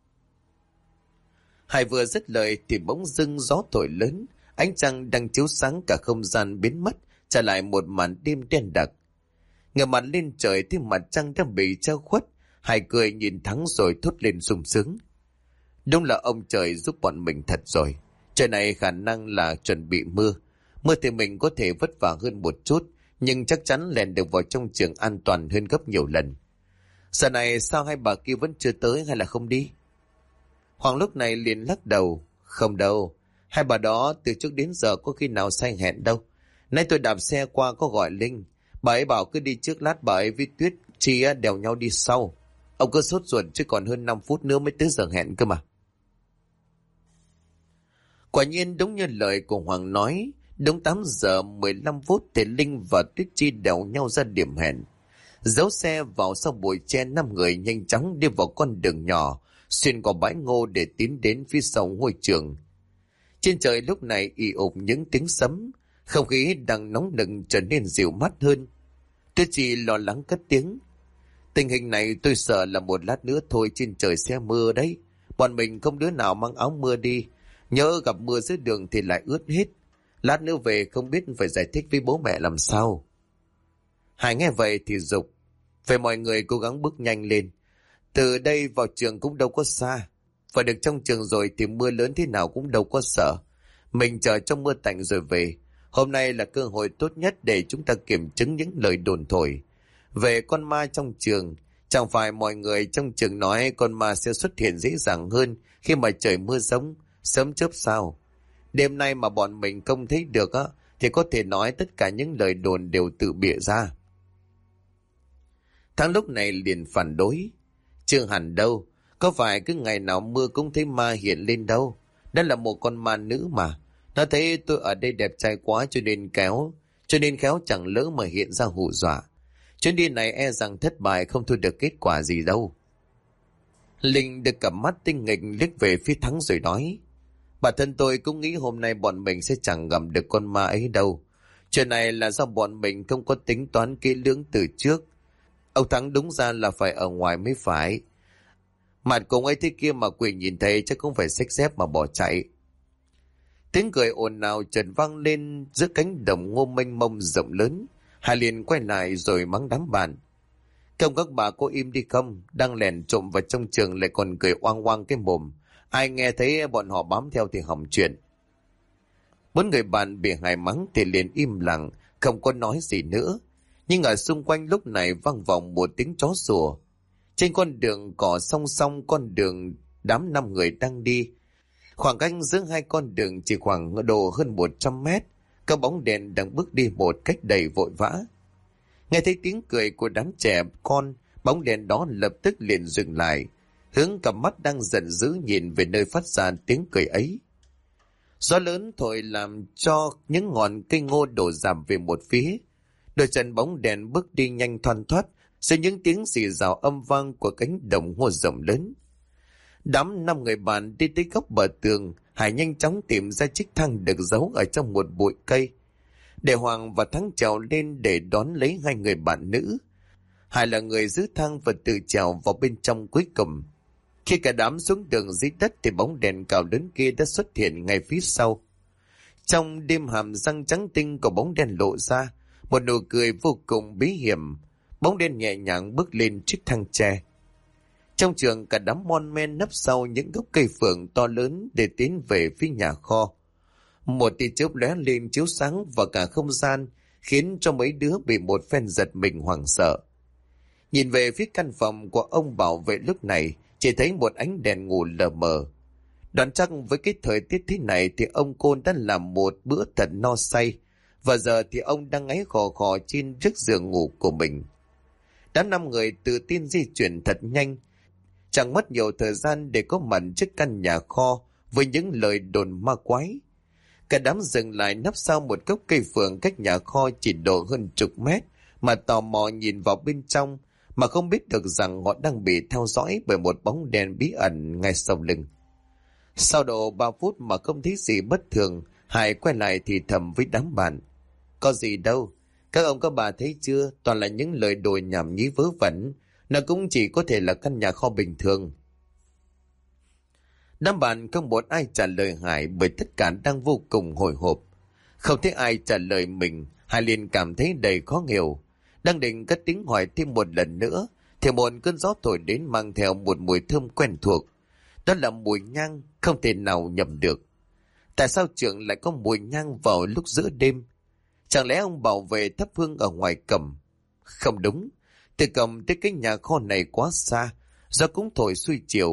[SPEAKER 1] Hải vừa dứt lời thì bỗng dưng gió thổi lớn, ánh trăng đang chiếu sáng cả không gian biến mất, trả lại một màn đêm đen đặc. Ngửa mặt lên trời thì mặt trăng đang bị che khuất. Hải cười nhìn Thắng rồi thốt lên sung sướng. Đúng là ông trời giúp bọn mình thật rồi. Trời này khả năng là chuẩn bị mưa. Mưa thì mình có thể vất vả hơn một chút, nhưng chắc chắn lèn được vào trong trường an toàn hơn gấp nhiều lần. Giờ này sao hai bà kia vẫn chưa tới hay là không đi? Hoàng lúc này liền lắc đầu. Không đâu, hai bà đó từ trước đến giờ có khi nào sai hẹn đâu. Nay tôi đạp xe qua có gọi Linh. Bà ấy bảo cứ đi trước, lát bà ấy với Tuyết Chi đèo nhau đi sau. Ông cứ sốt ruột chứ còn hơn 5 phút nữa mới tới giờ hẹn cơ mà. Quả nhiên đúng như lời của Hoàng nói, đúng 8 giờ 15 phút thì Linh và Tuyết Chi đèo nhau ra điểm hẹn. Giấu xe vào sau bụi tre, 5 người nhanh chóng đi vào con đường nhỏ xuyên qua bãi ngô để tiến đến phía sau ngôi trường. Trên trời lúc này ì ục những tiếng sấm, không khí đang nóng nực trở nên dịu mát hơn. Tuyết Chi lo lắng cất tiếng. Tình hình này tôi sợ là một lát nữa thôi trên trời sẽ mưa đấy. Bọn mình không đứa nào mang áo mưa đi, nhớ gặp mưa dưới đường thì lại ướt hết. Lát nữa về không biết phải giải thích với bố mẹ làm sao. Hải nghe vậy thì giục. Phải mọi người cố gắng bước nhanh lên. Từ đây vào trường cũng đâu có xa. Và được trong trường rồi thì mưa lớn thế nào cũng đâu có sợ. Mình chờ trong mưa tạnh rồi về. Hôm nay là cơ hội tốt nhất để chúng ta kiểm chứng những lời đồn thổi về con ma trong trường. Chẳng phải mọi người trong trường nói con ma sẽ xuất hiện dễ dàng hơn khi mà trời mưa giông, sớm chớp sao. Đêm nay mà bọn mình không thấy được thì có thể nói tất cả những lời đồn đều tự bịa ra. Thắng lúc này liền phản đối. Chưa hẳn đâu, có phải cứ ngày nào mưa cũng thấy ma hiện lên đâu. Đó là một con ma nữ mà. Nó thấy tôi ở đây đẹp trai quá cho nên khéo chẳng lỡ mà hiện ra hù dọa. Chuyến đi này e rằng thất bại, không thu được kết quả gì đâu. Linh được cặp mắt tinh nghịch liếc về phía Thắng rồi nói. Bản thân tôi cũng nghĩ hôm nay bọn mình sẽ chẳng gặp được con ma ấy đâu. Chuyện này là do bọn mình không có tính toán kỹ lưỡng từ trước. Ông Thắng đúng ra là phải ở ngoài mới phải. Mặt cùng ấy thế kia mà quỷ nhìn thấy chắc cũng phải xách dép mà bỏ chạy. Tiếng cười ồn ào chợt vang lên giữa cánh đồng ngô mênh mông rộng lớn. Hà liền quay lại rồi mắng đám bạn. Không các bà có im đi không? Đang lèn trộm vào trong trường lại còn cười oang oang cái mồm. Ai nghe thấy bọn họ bám theo thì hỏng chuyện. 4 người bạn bị Hải mắng thì liền im lặng, không có nói gì nữa. Nhưng ở xung quanh lúc này vang vọng một tiếng chó sủa. Trên con đường cỏ song song con đường đám 5 người đang đi. Khoảng cách giữa hai con đường chỉ khoảng độ hơn 100 mét. Các bóng đèn đang bước đi một cách đầy vội vã. Nghe thấy tiếng cười của đám trẻ con, bóng đèn đó lập tức liền dừng lại, hướng cặp mắt đang giận dữ nhìn về nơi phát ra tiếng cười ấy. Gió lớn thổi làm cho những ngọn cây ngô đổ rạp về một phía. Đôi chân bóng đèn bước đi nhanh thoăn thoắt giữa những tiếng rì rào âm vang của cánh đồng ngô rộng lớn. Đám 5 người bạn đi tới góc bờ tường. Hải nhanh chóng tìm ra chiếc thang được giấu ở trong một bụi cây. Để Hoàng và Thắng trèo lên để đón lấy 2 người bạn nữ. Hải là người giữ thang và tự trèo vào bên trong cuối cùng. Khi cả đám xuống đường dưới đất thì bóng đèn cao lớn kia đã xuất hiện ngay phía sau. Trong đêm hàm răng trắng tinh của bóng đèn lộ ra một nụ cười vô cùng bí hiểm. Bóng đèn nhẹ nhàng bước lên chiếc thang tre. Trong trường cả đám mon men nấp sau những gốc cây phượng to lớn để tiến về phía nhà kho. Một tia chớp lóe lên chiếu sáng vào cả không gian, khiến cho mấy đứa bị một phen giật mình hoảng sợ. Nhìn về phía căn phòng của ông bảo vệ lúc này, chỉ thấy một ánh đèn ngủ lờ mờ. Đoán chắc với cái thời tiết thế này thì ông Côn đã làm một bữa thật no say, và giờ thì ông đang ngáy khò khò trên chiếc giường ngủ của mình. Đám 5 người tự tin di chuyển thật nhanh, chẳng mất nhiều thời gian để có mặt trước căn nhà kho với những lời đồn ma quái. Cả đám dừng lại nấp sau một gốc cây phượng cách nhà kho chỉ độ hơn chục mét, mà tò mò nhìn vào bên trong, mà không biết được rằng họ đang bị theo dõi bởi một bóng đèn bí ẩn ngay sau lưng. Sau độ 3 phút mà không thấy gì bất thường, Hải quay lại thì thầm với đám bạn. Có gì đâu, các ông các bà thấy chưa, toàn là những lời đồn nhảm nhí vớ vẩn, nó cũng chỉ có thể là căn nhà kho bình thường. Đám bạn không một ai trả lời Hải bởi tất cả đang vô cùng hồi hộp. Không thấy ai trả lời mình, Hải liền cảm thấy đầy khó hiểu. Đang định cất tiếng hỏi thêm một lần nữa, thì một cơn gió thổi đến mang theo một mùi thơm quen thuộc. Đó là mùi nhang, không thể nào nhầm được. Tại sao trường lại có mùi nhang vào lúc giữa đêm? Chẳng lẽ ông bảo vệ thắp hương ở ngoài cổng? Không đúng, từ cổng tới cái nhà kho này quá xa, gió cũng thổi xuôi chiều.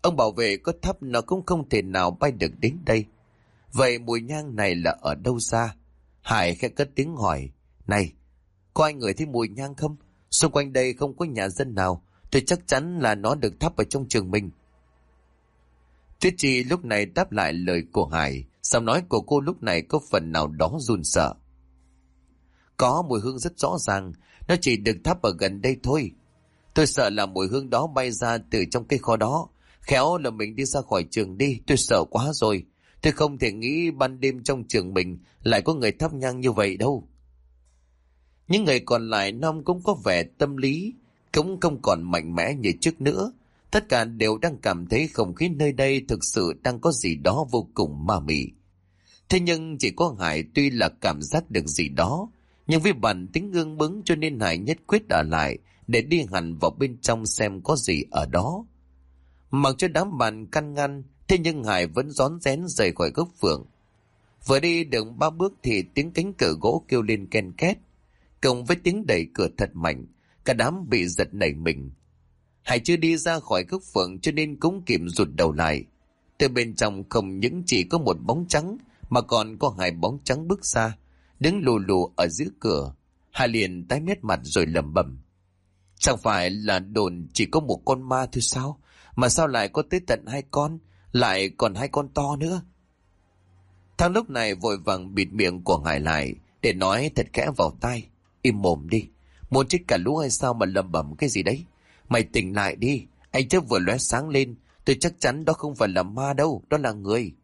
[SPEAKER 1] Ông bảo vệ có thắp nó cũng không thể nào bay được đến đây. Vậy mùi nhang này là ở đâu ra? Hải khẽ cất tiếng hỏi. Này, có ai ngửi thấy mùi nhang không? Xung quanh đây không có nhà dân nào. Tôi chắc chắn là nó được thắp ở trong trường mình. Tuyết Chi lúc này đáp lại lời của Hải. Giọng nói của cô lúc này có phần nào đó run sợ. Có mùi hương rất rõ ràng. Nó chỉ được thắp ở gần đây thôi. Tôi sợ là mùi hương đó bay ra từ trong cái kho đó. Khéo là mình đi ra khỏi trường đi. Tôi sợ quá rồi. Tôi không thể nghĩ ban đêm trong trường mình lại có người thắp nhang như vậy đâu. Những người còn lại Năm cũng có vẻ tâm lý, cũng không còn mạnh mẽ như trước nữa. Tất cả đều đang cảm thấy không khí nơi đây thực sự đang có gì đó vô cùng ma mị. Thế nhưng chỉ có Hải tuy là cảm giác được gì đó, nhưng vì bản tính ương bướng cho nên Hải nhất quyết ở lại để đi hẳn vào bên trong xem có gì ở đó. Mặc cho đám bạn căn ngăn, thế nhưng Hải vẫn rón rén rời khỏi gốc phượng. Vừa đi được 3 bước thì tiếng cánh cửa gỗ kêu lên ken két, cùng với tiếng đẩy cửa thật mạnh, cả đám bị giật nảy mình. Hải chưa đi ra khỏi gốc phượng cho nên cũng kịp rụt đầu lại. Từ bên trong không những chỉ có một bóng trắng mà còn có 2 bóng trắng bước ra, đứng lù lù ở giữa cửa. Hải liền tái mét mặt rồi lẩm bẩm. Chẳng phải là đồn chỉ có một con ma thôi sao? Mà sao lại có tới tận 2 con, lại còn 2 con to nữa? Thằng lúc này vội vàng bịt miệng của Hải lại để nói thật khẽ vào tai. Im mồm đi, muốn chết cả lũ hay sao mà lẩm bẩm cái gì đấy? Mày tỉnh lại đi, anh chớp vừa lóe sáng lên, tôi chắc chắn đó không phải là ma đâu, đó là người.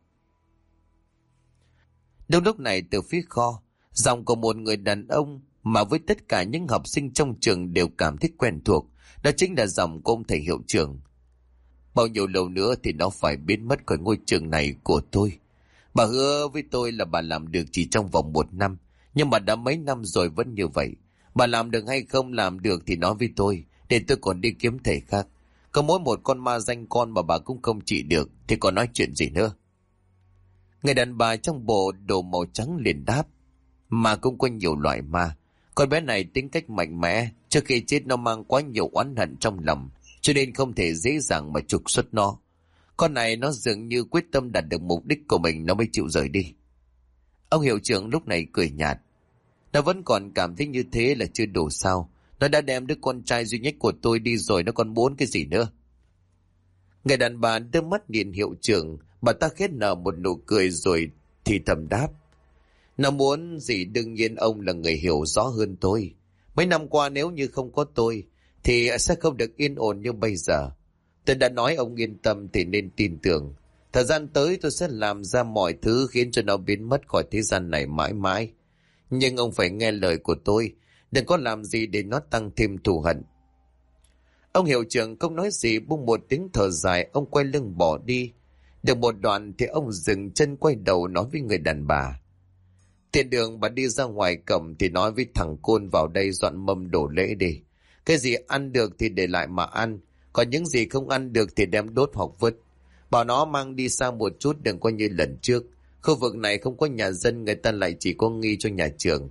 [SPEAKER 1] Đúng lúc này từ phía kho, giọng của một người đàn ông mà với tất cả những học sinh trong trường đều cảm thấy quen thuộc, đó chính là giọng của ông thầy hiệu trưởng. Bao nhiêu lâu nữa thì nó phải biến mất khỏi ngôi trường này của tôi. Bà hứa với tôi là bà làm được chỉ trong vòng 1 năm, nhưng mà đã mấy năm rồi vẫn như vậy. Bà làm được hay không làm được thì nói với tôi, để tôi còn đi kiếm thầy khác. Có mỗi một con ma danh con mà bà cũng không trị được thì còn nói chuyện gì nữa. Người đàn bà trong bộ đồ màu trắng liền đáp. Mà cũng có nhiều loại ma. Con bé này tính cách mạnh mẽ, trước khi chết nó mang quá nhiều oán hận trong lòng, cho nên không thể dễ dàng mà trục xuất nó. Con này nó dường như quyết tâm đạt được mục đích của mình nó mới chịu rời đi. Ông hiệu trưởng lúc này cười nhạt. Nó vẫn còn cảm thấy như thế là chưa đủ sao. Nó đã đem đứa con trai duy nhất của tôi đi rồi, nó còn muốn cái gì nữa? Người đàn bà đưa mắt nhìn hiệu trưởng, bà ta khét nở một nụ cười rồi thì thầm đáp. Nó muốn gì đương nhiên ông là người hiểu rõ hơn tôi. Mấy năm qua nếu như không có tôi thì sẽ không được yên ổn như bây giờ. Tôi đã nói ông yên tâm thì nên tin tưởng. Thời gian tới tôi sẽ làm ra mọi thứ khiến cho nó biến mất khỏi thế gian này mãi mãi. Nhưng ông phải nghe lời của tôi, đừng có làm gì để nó tăng thêm thù hận. Ông hiệu trưởng không nói gì, buông một tiếng thở dài, ông quay lưng bỏ đi. Được một đoạn thì ông dừng chân quay đầu nói với người đàn bà. Tiện đường bà đi ra ngoài cổng thì nói với thằng Côn vào đây dọn mâm đổ lễ đi. Cái gì ăn được thì để lại mà ăn, còn những gì không ăn được thì đem đốt hoặc vứt. Bảo nó mang đi xa một chút, đừng có như lần trước. Khu vực này không có nhà dân, người ta lại chỉ có nghi cho nhà trường.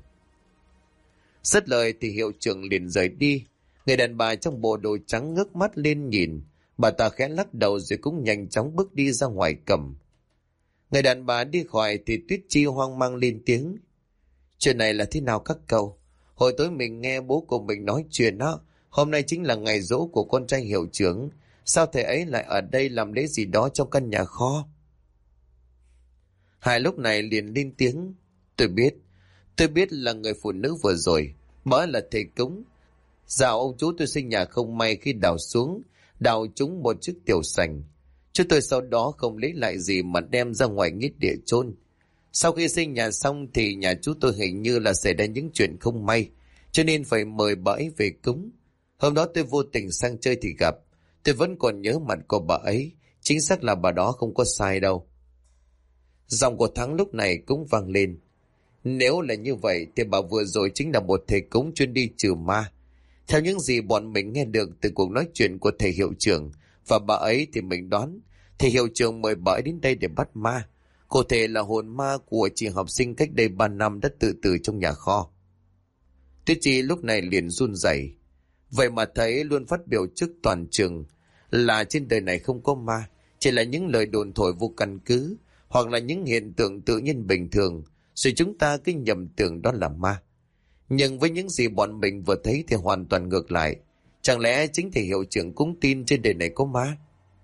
[SPEAKER 1] Dứt lời thì hiệu trưởng liền rời đi. Người đàn bà trong bộ đồ trắng ngước mắt lên nhìn. Bà ta khẽ lắc đầu rồi cũng nhanh chóng bước đi ra ngoài cổng. Người đàn bà đi khỏi thì Tuyết Chi hoang mang lên tiếng. Chuyện này là thế nào các cậu? Hồi tối mình nghe bố của mình nói chuyện đó. Hôm nay chính là ngày giỗ của con trai hiệu trưởng. Sao thầy ấy lại ở đây làm lễ gì đó trong căn nhà kho? Hải lúc này liền lên tiếng. Tôi biết là người phụ nữ vừa rồi. Bà là thầy cúng. Dạo ông chú tôi sinh nhà không may khi đào xuống, đào trúng một chiếc tiểu sành. Chú tôi sau đó không lấy lại gì mà đem ra ngoài nghĩa địa chôn. Sau khi xây nhà xong thì nhà chú tôi hình như là xảy ra những chuyện không may, cho nên phải mời bà ấy về cúng. Hôm đó tôi vô tình sang chơi thì gặp. Tôi vẫn còn nhớ mặt của bà ấy. Chính xác là bà đó không có sai đâu. Giọng của Thắng lúc này cũng vang lên. Nếu là như vậy thì bà vừa rồi chính là một thầy cúng chuyên đi trừ ma. Theo những gì bọn mình nghe được từ cuộc nói chuyện của thầy hiệu trưởng và bà ấy thì mình đoán thầy hiệu trưởng mời bà ấy đến đây để bắt ma. Cụ thể là hồn ma của chị học sinh cách đây 3 năm đã tự tử trong nhà kho. Tuyết Chi lúc này liền run rẩy. Vậy mà thầy luôn phát biểu trước toàn trường là trên đời này không có ma. chỉ là những lời đồn thổi vô căn cứ, hoặc là những hiện tượng tự nhiên bình thường, rồi chúng ta cứ nhầm tưởng đó là ma. Nhưng với những gì bọn mình vừa thấy thì hoàn toàn ngược lại. Chẳng lẽ chính thầy hiệu trưởng cũng tin trên đời này có ma?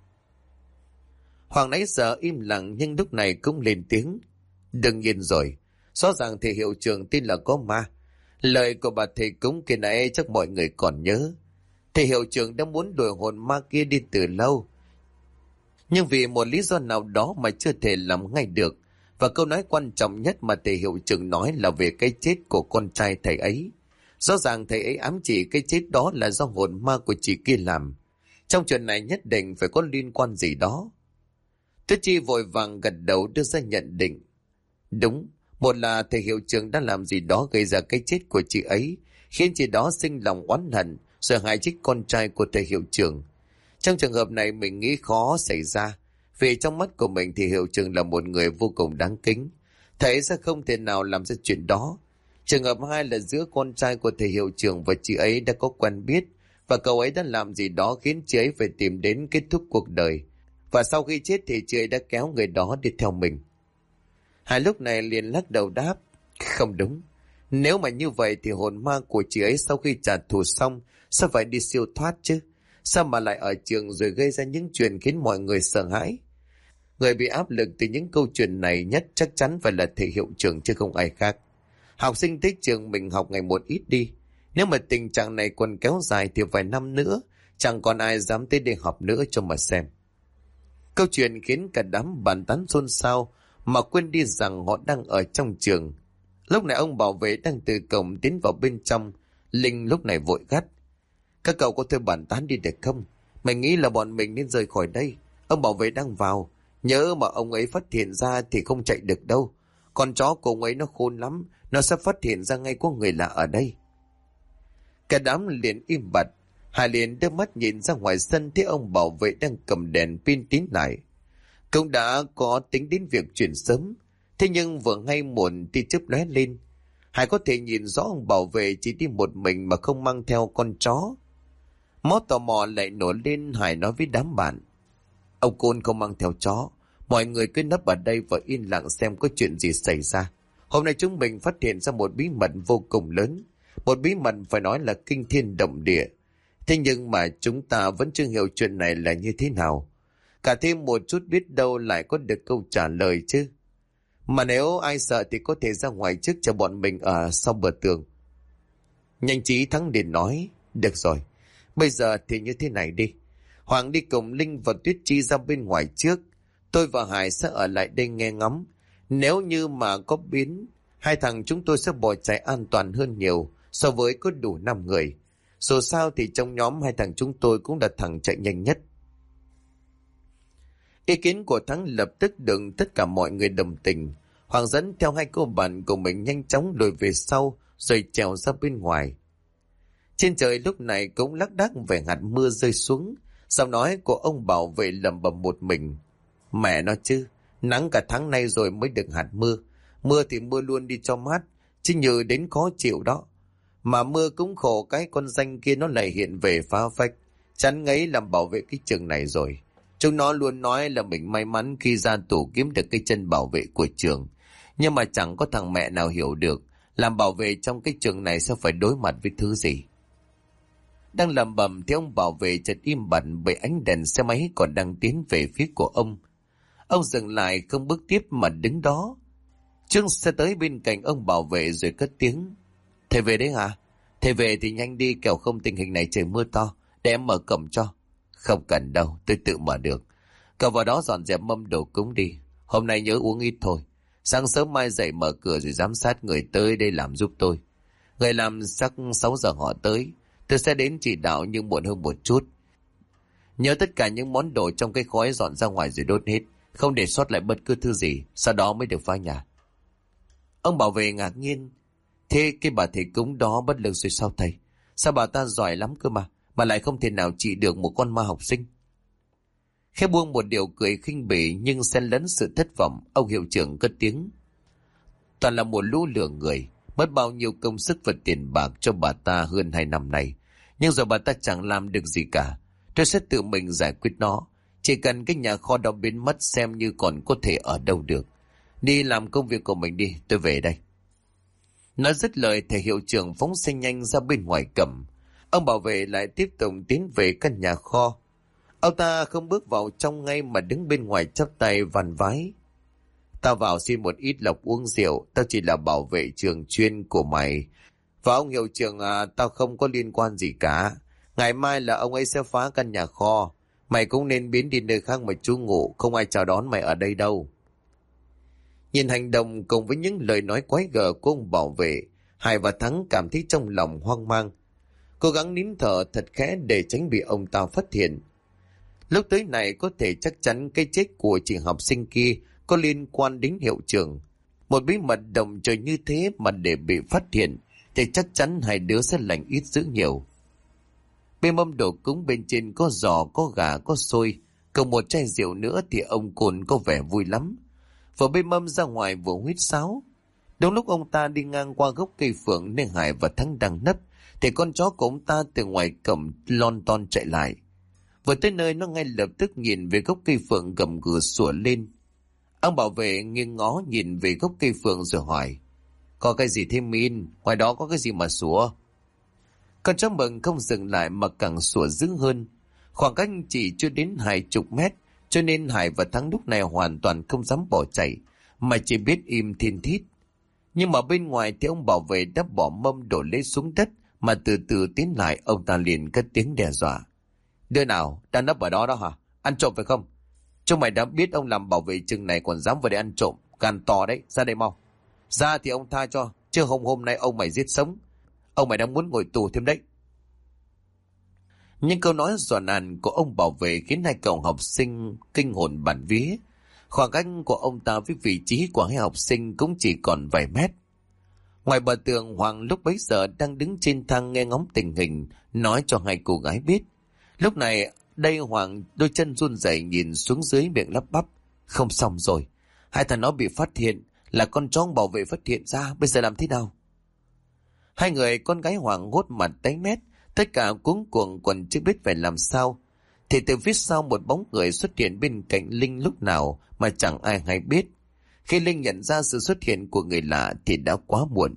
[SPEAKER 1] Hoàng nãy giờ im lặng nhưng lúc này cũng lên tiếng. Đương nhiên rồi, rõ ràng thầy hiệu trưởng tin là có ma. Lời của bà thầy cúng kia nãy chắc mọi người còn nhớ. Thầy hiệu trưởng đã muốn đuổi hồn ma kia đi từ lâu, nhưng vì một lý do nào đó mà chưa thể làm ngay được. Và câu nói quan trọng nhất mà thầy hiệu trưởng nói là về cái chết của con trai thầy ấy. Rõ ràng thầy ấy ám chỉ cái chết đó là do hồn ma của chị kia làm. Trong chuyện này nhất định phải có liên quan gì đó. Tuyết Chi vội vàng gật đầu đưa ra nhận định. Đúng, một là thầy hiệu trưởng đã làm gì đó gây ra cái chết của chị ấy, khiến chị đó sinh lòng oán hận, rồi hại chết con trai của thầy hiệu trưởng. Trong trường hợp này mình nghĩ khó xảy ra, vì trong mắt của mình thì hiệu trưởng là một người vô cùng đáng kính. Thầy sẽ không thể nào làm ra chuyện đó. Trường hợp hai là giữa con trai của thầy hiệu trưởng và chị ấy đã có quen biết, và cậu ấy đã làm gì đó khiến chị ấy phải tìm đến kết thúc cuộc đời. Và sau khi chết thì chị ấy đã kéo người đó đi theo mình. Hai lúc này liền lắc đầu đáp, không đúng. Nếu mà như vậy thì hồn ma của chị ấy sau khi trả thù xong sao phải đi siêu thoát chứ? Sao mà lại ở trường rồi gây ra những chuyện khiến mọi người sợ hãi? Người bị áp lực từ những câu chuyện này nhất chắc chắn phải là thầy hiệu trưởng chứ không ai khác. Học sinh tới trường mình học ngày một ít đi. Nếu mà tình trạng này còn kéo dài thì vài năm nữa chẳng còn ai dám tới đây học nữa cho mà xem. Câu chuyện khiến cả đám bàn tán xôn xao mà quên đi rằng họ đang ở trong trường. Lúc này ông bảo vệ đang từ cổng tiến vào bên trong. Linh lúc này vội gắt, các cậu có thể bàn tán đi được không? Mình nghĩ là bọn mình nên rời khỏi đây. Ông bảo vệ đang vào, nhớ mà ông ấy phát hiện ra thì không chạy được đâu. Con chó của ông ấy nó khôn lắm, nó sẽ phát hiện ra ngay có người lạ ở đây. Cả đám liền im bặt. Hà liền đưa mắt nhìn ra ngoài sân, thấy ông bảo vệ đang cầm đèn pin tín lại. Cũng đã có tính đến việc chuyển sớm, thế nhưng vừa ngay muộn tia chớp lóe lên. Hải có thể nhìn rõ ông bảo vệ chỉ đi một mình mà không mang theo con chó. Máu tò mò lại nổi lên. Hải nói với đám bạn, ông Côn không mang theo chó, mọi người cứ nấp ở đây và yên lặng xem có chuyện gì xảy ra. Hôm nay chúng mình phát hiện ra một bí mật vô cùng lớn, một bí mật phải nói là kinh thiên động địa. Thế nhưng mà chúng ta vẫn chưa hiểu chuyện này là như thế nào. Cả thêm một chút biết đâu lại có được câu trả lời chứ. Mà nếu ai sợ thì có thể ra ngoài trước cho bọn mình ở sau bờ tường. Nhanh trí Thắng liền nói, được rồi, bây giờ thì như thế này đi. Hoàng đi cùng Linh và Tuyết Chi ra bên ngoài trước. Tôi và Hải sẽ ở lại đây nghe ngóng. Nếu như mà có biến, hai thằng chúng tôi sẽ bỏ chạy an toàn hơn nhiều so với có đủ 5 người. Dù sao thì trong nhóm hai thằng chúng tôi cũng là thằng chạy nhanh nhất. Ý kiến của Thắng lập tức được tất cả mọi người đồng tình. Hoàng dẫn theo hai cô bạn của mình nhanh chóng lùi về sau rồi trèo ra bên ngoài. Trên trời lúc này cũng lác đác về hạt mưa rơi xuống. Giọng nói của ông bảo vệ lẩm bẩm một mình, mẹ nó chứ, nắng cả tháng nay rồi mới được hạt mưa. Mưa thì mưa luôn đi cho mát, chứ như đến khó chịu đó. Mà mưa cũng khổ cái con danh kia nó lại hiện về phá phách, chán ngấy làm bảo vệ cái trường này rồi. Chúng nó luôn nói là mình may mắn khi ra tù kiếm được cái chân bảo vệ của trường. Nhưng mà chẳng có thằng mẹ nào hiểu được làm bảo vệ trong cái trường này sẽ phải đối mặt với thứ gì. Đang lẩm bẩm thì ông bảo vệ chợt im bặt bởi ánh đèn xe máy còn đang tiến về phía của ông. Ông dừng lại không bước tiếp mà đứng đó. Trương sẽ tới bên cạnh ông bảo vệ rồi cất tiếng, thầy về đấy hả? Thầy về thì nhanh đi, kẻo không tình hình này trời mưa to, để em mở cổng cho. Không cần đâu, tôi tự mở được. Cậu vào đó dọn dẹp mâm đồ cúng đi. Hôm nay nhớ uống ít thôi. Sáng sớm mai dậy mở cửa rồi giám sát người tới đây làm giúp tôi. Người làm chắc 6 giờ họ tới. Tôi sẽ đến chỉ đạo nhưng muộn hơn một chút. Nhớ tất cả những món đồ trong cái khói dọn ra ngoài rồi đốt hết. Không để sót lại bất cứ thứ gì. Sau đó mới được phá nhà. Ông bảo vệ ngạc nhiên. Thế cái bà thầy cúng đó bất lực rồi sao thầy? Sao bà ta giỏi lắm cơ mà lại không thể nào trị được một con ma học sinh? Khẽ buông một điệu cười khinh bỉ nhưng xen lẫn sự thất vọng, ông hiệu trưởng cất tiếng. Toàn là một lũ lừa người, mất bao nhiêu công sức và tiền bạc cho bà ta hơn 2 năm nay. Nhưng rồi bà ta chẳng làm được gì cả. Tôi sẽ tự mình giải quyết nó. Chỉ cần cái nhà kho đó biến mất xem như còn có thể ở đâu được. Đi làm công việc của mình đi, tôi về đây. Nói dứt lời, thầy hiệu trưởng phóng xe nhanh ra bên ngoài cầm. Ông bảo vệ lại tiếp tục tiến về căn nhà kho. Ông ta không bước vào trong ngay mà đứng bên ngoài chắp tay vàn vái. Tao vào xin một ít lộc uống rượu, tao chỉ là bảo vệ trường chuyên của mày. Và ông hiệu trưởng tao không có liên quan gì cả. Ngày mai là ông ấy sẽ phá căn nhà kho. Mày cũng nên biến đi nơi khác mà trú ngụ, không ai chào đón mày ở đây đâu. Nhìn hành động cùng với những lời nói quái gở của ông bảo vệ, Hải và Thắng cảm thấy trong lòng hoang mang. Cố gắng nín thở thật khẽ để tránh bị ông ta phát hiện. Lúc tới này có thể chắc chắn cái chết của chị học sinh kia có liên quan đến hiệu trưởng. Một bí mật động trời như thế mà để bị phát hiện thì chắc chắn hai đứa sẽ lành ít dữ nhiều. Bên mâm đồ cúng bên trên có giò, có gà, có xôi, cộng một chai rượu nữa thì ông Cồn có vẻ vui lắm. Vừa bê mâm ra ngoài vừa huýt sáo. Đúng lúc ông ta đi ngang qua gốc cây phượng nên Hải và Thắng đang nấp, thì con chó của ông ta từ ngoài cổng lon ton chạy lại. Vừa tới nơi nó ngay lập tức nhìn về gốc cây phượng gầm gừ sủa lên. Ông bảo vệ nghiêng ngó nhìn về gốc cây phượng rồi hỏi: có cái gì thế Min? Ngoài đó có cái gì mà sủa? Con chó mừng không dừng lại mà càng sủa dữ hơn. Khoảng cách chỉ chưa đến 20 mét, cho nên Hải và Thắng lúc này hoàn toàn không dám bỏ chạy, mà chỉ biết im thiên thít. Nhưng mà bên ngoài thì ông bảo vệ đã bỏ mâm đổ lê xuống đất, mà từ từ tiến lại. Ông ta liền cất tiếng đe dọa: đứa nào đang nấp ở đó đó hả? Ăn trộm phải không? Chúng mày đã biết ông làm bảo vệ chừng này còn dám vào đây ăn trộm, gan to đấy, ra đây mau. Ra thì ông tha cho, chứ hôm nay ông mày giết sống. Ông mày đang muốn ngồi tù thêm đấy. Nhưng câu nói dọa nạt của ông bảo vệ khiến hai cậu học sinh kinh hồn bạt vía. Khoảng cách của ông ta với vị trí của hai học sinh cũng chỉ còn vài mét. Ngoài bờ tường, Hoàng lúc bấy giờ đang đứng trên thang nghe ngóng tình hình, nói cho hai cô gái biết. Lúc này đây Hoàng đôi chân run rẩy nhìn xuống dưới, miệng lắp bắp: không xong rồi, hai thằng nó bị phát hiện, là con chó bảo vệ phát hiện ra, bây giờ làm thế nào? Hai người con gái Hoàng hốt mặt tái mét, tất cả cuống cuồng còn chưa biết phải làm sao. Thì từ phía sau một bóng người xuất hiện bên cạnh Linh lúc nào mà chẳng ai hay biết. Khi Linh nhận ra sự xuất hiện của người lạ thì đã quá muộn.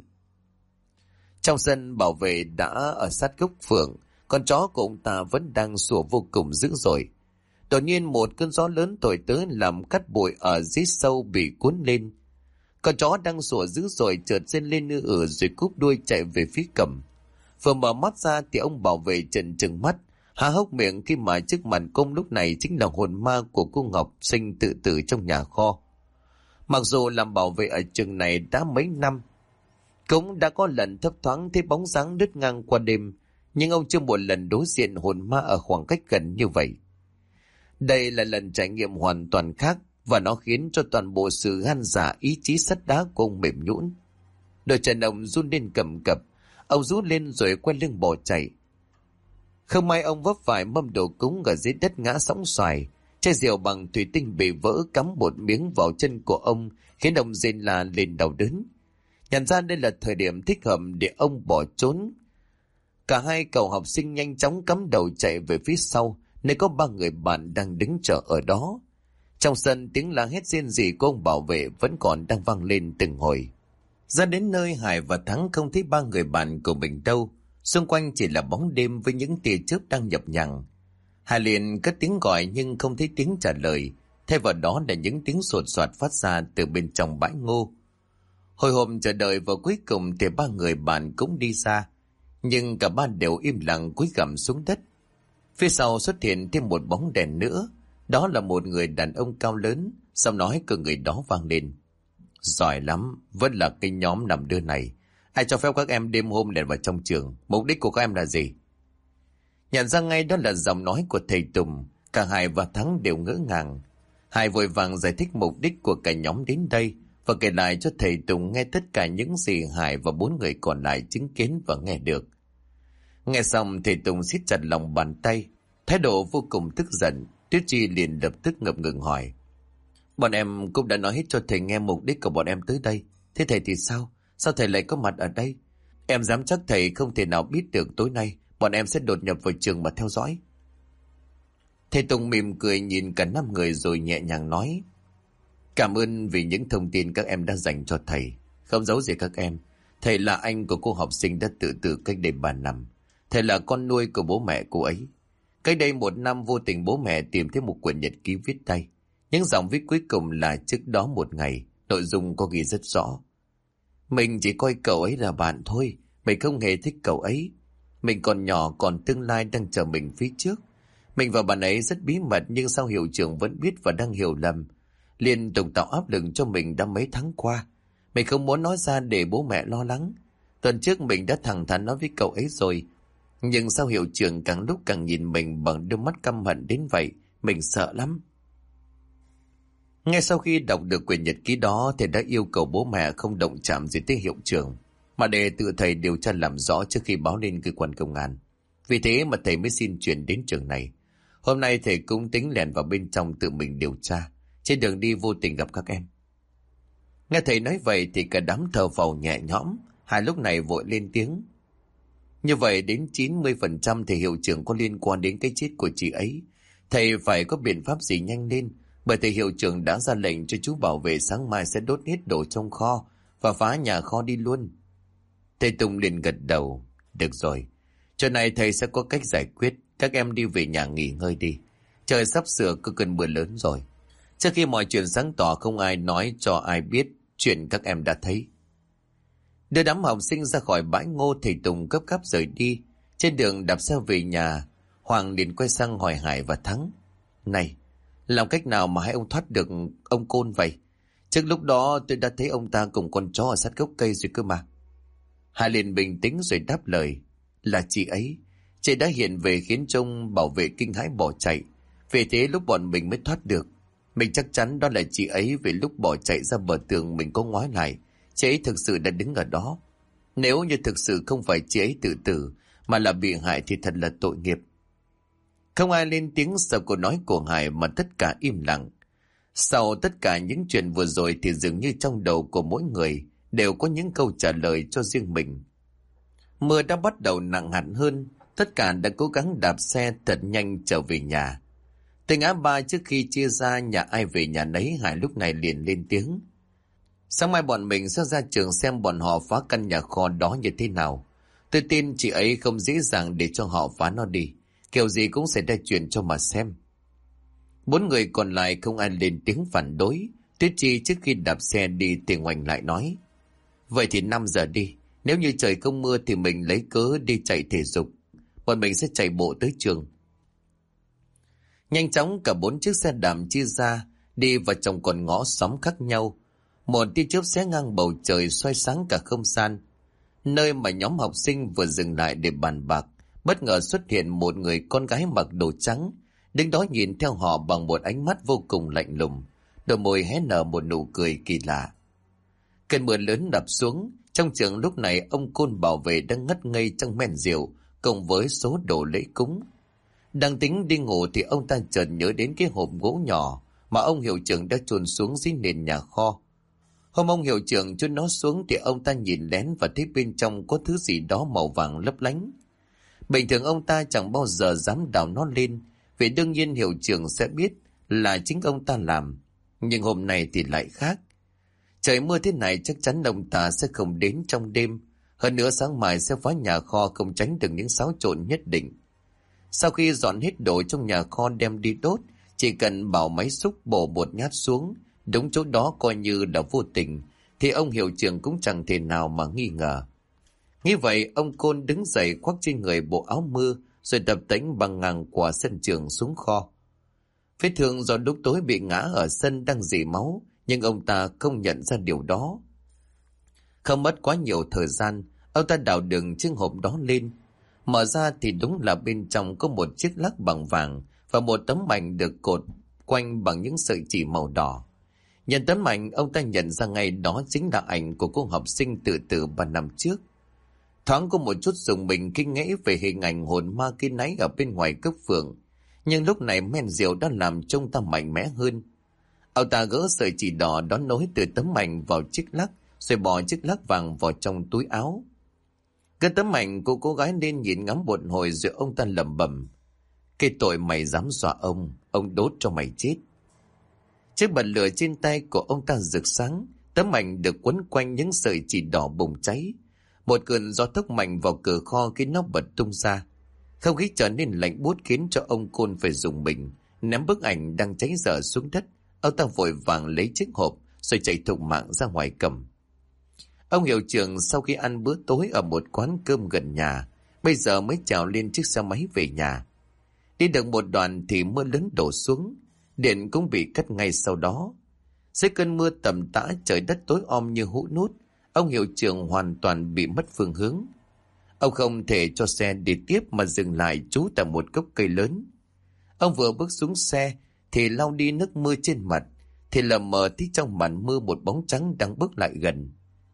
[SPEAKER 1] Trong sân, bảo vệ đã ở sát gốc phượng, con chó của ông ta vẫn đang sủa vô cùng dữ dội. Đột nhiên một cơn gió lớn thổi tới làm cát bụi ở dưới sâu bị cuốn lên. Con chó đang sủa dữ dội chợt rên lên ư rồi cúp đuôi chạy về phía cầm. Vừa mở mắt ra thì ông bảo vệ trợn trừng mắt, há hốc miệng khi mà trước mặt công lúc này chính là hồn ma của cô Ngọc Sinh tự tử trong nhà kho. Mặc dù làm bảo vệ ở trường này đã mấy năm, cũng đã có lần thấp thoáng thấy bóng dáng lướt ngang qua đêm, nhưng ông chưa một lần đối diện hồn ma ở khoảng cách gần như vậy. Đây là lần trải nghiệm hoàn toàn khác, và nó khiến cho toàn bộ sự gan dạ ý chí sắt đá của ông mềm nhũn. Đôi chân ông run lên cầm cập, ông rú lên rồi quay lưng bỏ chạy. Không may ông vấp phải mâm đồ cúng ở dưới đất ngã sóng xoài, chai rượu bằng thủy tinh bị vỡ cắm một miếng vào chân của ông, khiến ông rên la lên đau đớn. Nhận ra đây là thời điểm thích hợp để ông bỏ trốn, cả hai cậu học sinh nhanh chóng cắm đầu chạy về phía sau, nơi có ba người bạn đang đứng chờ ở đó. Trong sân, tiếng la hét rên rỉ của ông bảo vệ vẫn còn đang vang lên từng hồi. Ra đến nơi, Hải và Thắng không thấy ba người bạn của mình đâu. Xung quanh chỉ là bóng đêm với những tia chớp đang nhập nhằng. Hải liền cất tiếng gọi nhưng không thấy tiếng trả lời. Thay vào đó là những tiếng sột soạt phát ra từ bên trong bãi ngô. Hồi hộp chờ đợi và cuối cùng thì ba người bạn cũng đi xa. Nhưng cả ba đều im lặng cúi gằm xuống đất. Phía sau xuất hiện thêm một bóng đèn nữa. Đó là một người đàn ông cao lớn. Giọng nói của người đó vang lên: giỏi lắm, vẫn là cái nhóm nằm đưa này. Ai cho phép các em đêm hôm lẻn vào trong trường? Mục đích của các em là gì? Nhận ra ngay đó là giọng nói của thầy Tùng. Cả Hải và Thắng đều ngỡ ngàng. Hải vội vàng giải thích mục đích của cả nhóm đến đây và kể lại cho thầy Tùng nghe tất cả những gì Hải và bốn người còn lại chứng kiến và nghe được. Nghe xong, thầy Tùng siết chặt lòng bàn tay, thái độ vô cùng tức giận. Tuyết Chi liền lập tức ngập ngừng hỏi: bọn em cũng đã nói hết cho thầy nghe mục đích của bọn em tới đây. Thế thầy thì sao? Sao thầy lại có mặt ở đây? Em dám chắc thầy không thể nào biết được tối nay bọn em sẽ đột nhập vào trường mà theo dõi. Thầy Tùng mỉm cười nhìn cả 5 người rồi nhẹ nhàng nói: Cảm ơn vì những thông tin các em đã dành cho thầy. Không giấu gì các em, thầy là anh của cô học sinh đã tự tử cách đây 3 năm. Thầy là con nuôi của bố mẹ cô ấy. Cách đây 1 năm vô tình bố mẹ tìm thấy một quyển nhật ký viết tay. Những dòng viết cuối cùng là trước đó 1 ngày, nội dung có ghi rất rõ: Mình chỉ coi cậu ấy là bạn thôi, mình không hề thích cậu ấy. Mình còn nhỏ, còn tương lai đang chờ mình phía trước. Mình và bạn ấy rất bí mật, nhưng sao hiệu trưởng vẫn biết và đang hiểu lầm, liên tục tạo áp lực cho mình đã mấy tháng qua. Mình không muốn nói ra để bố mẹ lo lắng. Tuần trước mình đã thẳng thắn nói với cậu ấy rồi, nhưng sao hiệu trưởng càng lúc càng nhìn mình bằng đôi mắt căm hận đến vậy, mình sợ lắm. Ngay sau khi đọc được quyển nhật ký đó, thầy đã yêu cầu bố mẹ không động chạm gì tới hiệu trưởng, mà để tự thầy điều tra làm rõ trước khi báo lên cơ quan công an. Vì thế mà thầy mới xin chuyển đến trường này. Hôm nay thầy cũng tính lẻn vào bên trong tự mình điều tra. Trên đường đi vô tình gặp các em. Nghe thầy nói vậy thì cả đám thở phào nhẹ nhõm. Hai lúc này vội lên tiếng: Như vậy đến 90% thì hiệu trưởng có liên quan đến cái chết của chị ấy. Thầy phải có biện pháp gì nhanh lên, bởi thầy hiệu trưởng đã ra lệnh cho chú bảo vệ sáng mai sẽ đốt hết đồ trong kho và phá nhà kho đi luôn. Thầy Tùng liền gật đầu: Được rồi, chuyện này thầy sẽ có cách giải quyết. Các em đi về nhà nghỉ ngơi đi. Trời sắp sửa có cơn mưa lớn rồi. Trước khi mọi chuyện sáng tỏ, không ai nói cho ai biết chuyện các em đã thấy. Đưa đám học sinh ra khỏi bãi ngô, thầy Tùng gấp gáp rời đi. Trên đường đạp xe về nhà, Hoàng liền quay sang hỏi Hải và Thắng: Này, làm cách nào mà hai ông thoát được ông Côn vậy? Trước lúc đó tôi đã thấy ông ta cùng con chó ở sát gốc cây rồi cơ mà. Hải liền bình tĩnh rồi đáp lời: Là chị ấy. Chị đã hiện về khiến trông bảo vệ kinh hãi bỏ chạy. Vì thế lúc bọn mình mới thoát được. Mình chắc chắn đó là chị ấy, vì lúc bỏ chạy ra bờ tường mình có ngoái lại, chị ấy thực sự đã đứng ở đó. Nếu như thực sự không phải chị ấy tự tử mà là bị hại thì thật là tội nghiệp. Không ai lên tiếng sau câu nói của Hải mà tất cả im lặng. Sau tất cả những chuyện vừa rồi thì dường như trong đầu của mỗi người đều có những câu trả lời cho riêng mình. Mưa đã bắt đầu nặng hẳn hơn. Tất cả đã cố gắng đạp xe thật nhanh trở về nhà. Từ ngã ba trước khi chia ra nhà ai về nhà nấy, Hải lúc này liền lên tiếng: Sáng mai bọn mình sẽ ra trường xem bọn họ phá căn nhà kho đó như thế nào. Tôi tin chị ấy không dễ dàng để cho họ phá nó đi. Kiểu gì cũng sẽ ra chuyện cho mà xem. 4 người còn lại không ai lên tiếng phản đối. Tuyết Chi trước khi đạp xe đi thì ngoảnh lại nói: Vậy thì 5 giờ đi. Nếu như trời không mưa thì mình lấy cớ đi chạy thể dục. Bọn mình sẽ chạy bộ tới trường. Nhanh chóng cả 4 chiếc xe đạp chia ra, đi vào trong con ngõ xóm khác nhau. Một tia chớp xé ngang bầu trời, soi sáng cả không gian. Nơi mà nhóm học sinh vừa dừng lại để bàn bạc, bất ngờ xuất hiện một người con gái mặc đồ trắng, đứng đó nhìn theo họ bằng một ánh mắt vô cùng lạnh lùng, đôi môi hé nở một nụ cười kỳ lạ. Cơn mưa lớn đập xuống, trong trường lúc này ông Côn bảo vệ đang ngất ngây trong men rượu cùng với số đồ lễ cúng. Đang tính đi ngủ thì ông ta chợt nhớ đến cái hộp gỗ nhỏ mà ông hiệu trưởng đã chôn xuống dưới nền nhà kho. Hôm ông hiệu trưởng chôn nó xuống thì ông ta nhìn lén và thấy bên trong có thứ gì đó màu vàng lấp lánh. Bình thường ông ta chẳng bao giờ dám đào nó lên, vì đương nhiên hiệu trưởng sẽ biết là chính ông ta làm. Nhưng hôm nay thì lại khác. Trời mưa thế này chắc chắn ông ta sẽ không đến trong đêm. Hơn nữa sáng mai sẽ phá nhà kho, không tránh được những xáo trộn nhất định. Sau khi dọn hết đồ trong nhà kho đem đi đốt, chỉ cần bảo máy xúc bổ một nhát xuống đúng chỗ đó coi như là vô tình, thì ông hiệu trưởng cũng chẳng thể nào mà nghi ngờ. Nghĩ vậy, ông Côn đứng dậy khoác trên người bộ áo mưa rồi tập tễnh băng ngang qua sân trường xuống kho. Vết thương do lúc tối bị ngã ở sân đang rỉ máu, nhưng ông ta không nhận ra điều đó. Không mất quá nhiều thời gian, ông ta đào đựng chiếc hộp đó lên. Mở ra thì đúng là bên trong có một chiếc lắc bằng vàng và một tấm ảnh được cột quanh bằng những sợi chỉ màu đỏ. Nhìn tấm ảnh, ông ta nhận ra ngay đó chính là ảnh của cô học sinh tự tử 3 năm trước. Thoáng có một chút rùng mình kinh nghĩ về hình ảnh hồn ma khi nãy ở bên ngoài cấp phường, nhưng lúc này men rượu đã làm trông ta mạnh mẽ hơn. Ông ta gỡ sợi chỉ đỏ đó nối từ tấm ảnh vào chiếc lắc, rồi bỏ chiếc lắc vàng vào trong túi áo. Cái tấm ảnh của cô gái lên nhìn ngắm một hồi rồi ông ta lẩm bẩm: Cái tội mày dám dọa ông đốt cho mày chết. Chiếc bật lửa trên tay của ông ta rực sáng, tấm ảnh được quấn quanh những sợi chỉ đỏ bùng cháy. Một cơn gió thốc mạnh vào cửa kho khiến nó bật tung ra. Không khí trở nên lạnh buốt khiến cho ông Côn phải dùng mình, ném bức ảnh đang cháy dở xuống đất. Ông ta vội vàng lấy chiếc hộp rồi chạy thục mạng ra ngoài cầm. Ông hiệu trưởng sau khi ăn bữa tối ở một quán cơm gần nhà, bây giờ mới trèo lên chiếc xe máy về nhà. Đi được một đoạn thì mưa lớn đổ xuống, điện cũng bị cắt ngay sau đó. Dưới cơn mưa tầm tã, trời đất tối om như hũ nút, ông hiệu trưởng hoàn toàn bị mất phương hướng. Ông không thể cho xe đi tiếp mà dừng lại trú tại một gốc cây lớn. Ông vừa bước xuống xe thì lau đi nước mưa trên mặt, thì lờ mờ thấy trong màn mưa một bóng trắng đang bước lại gần.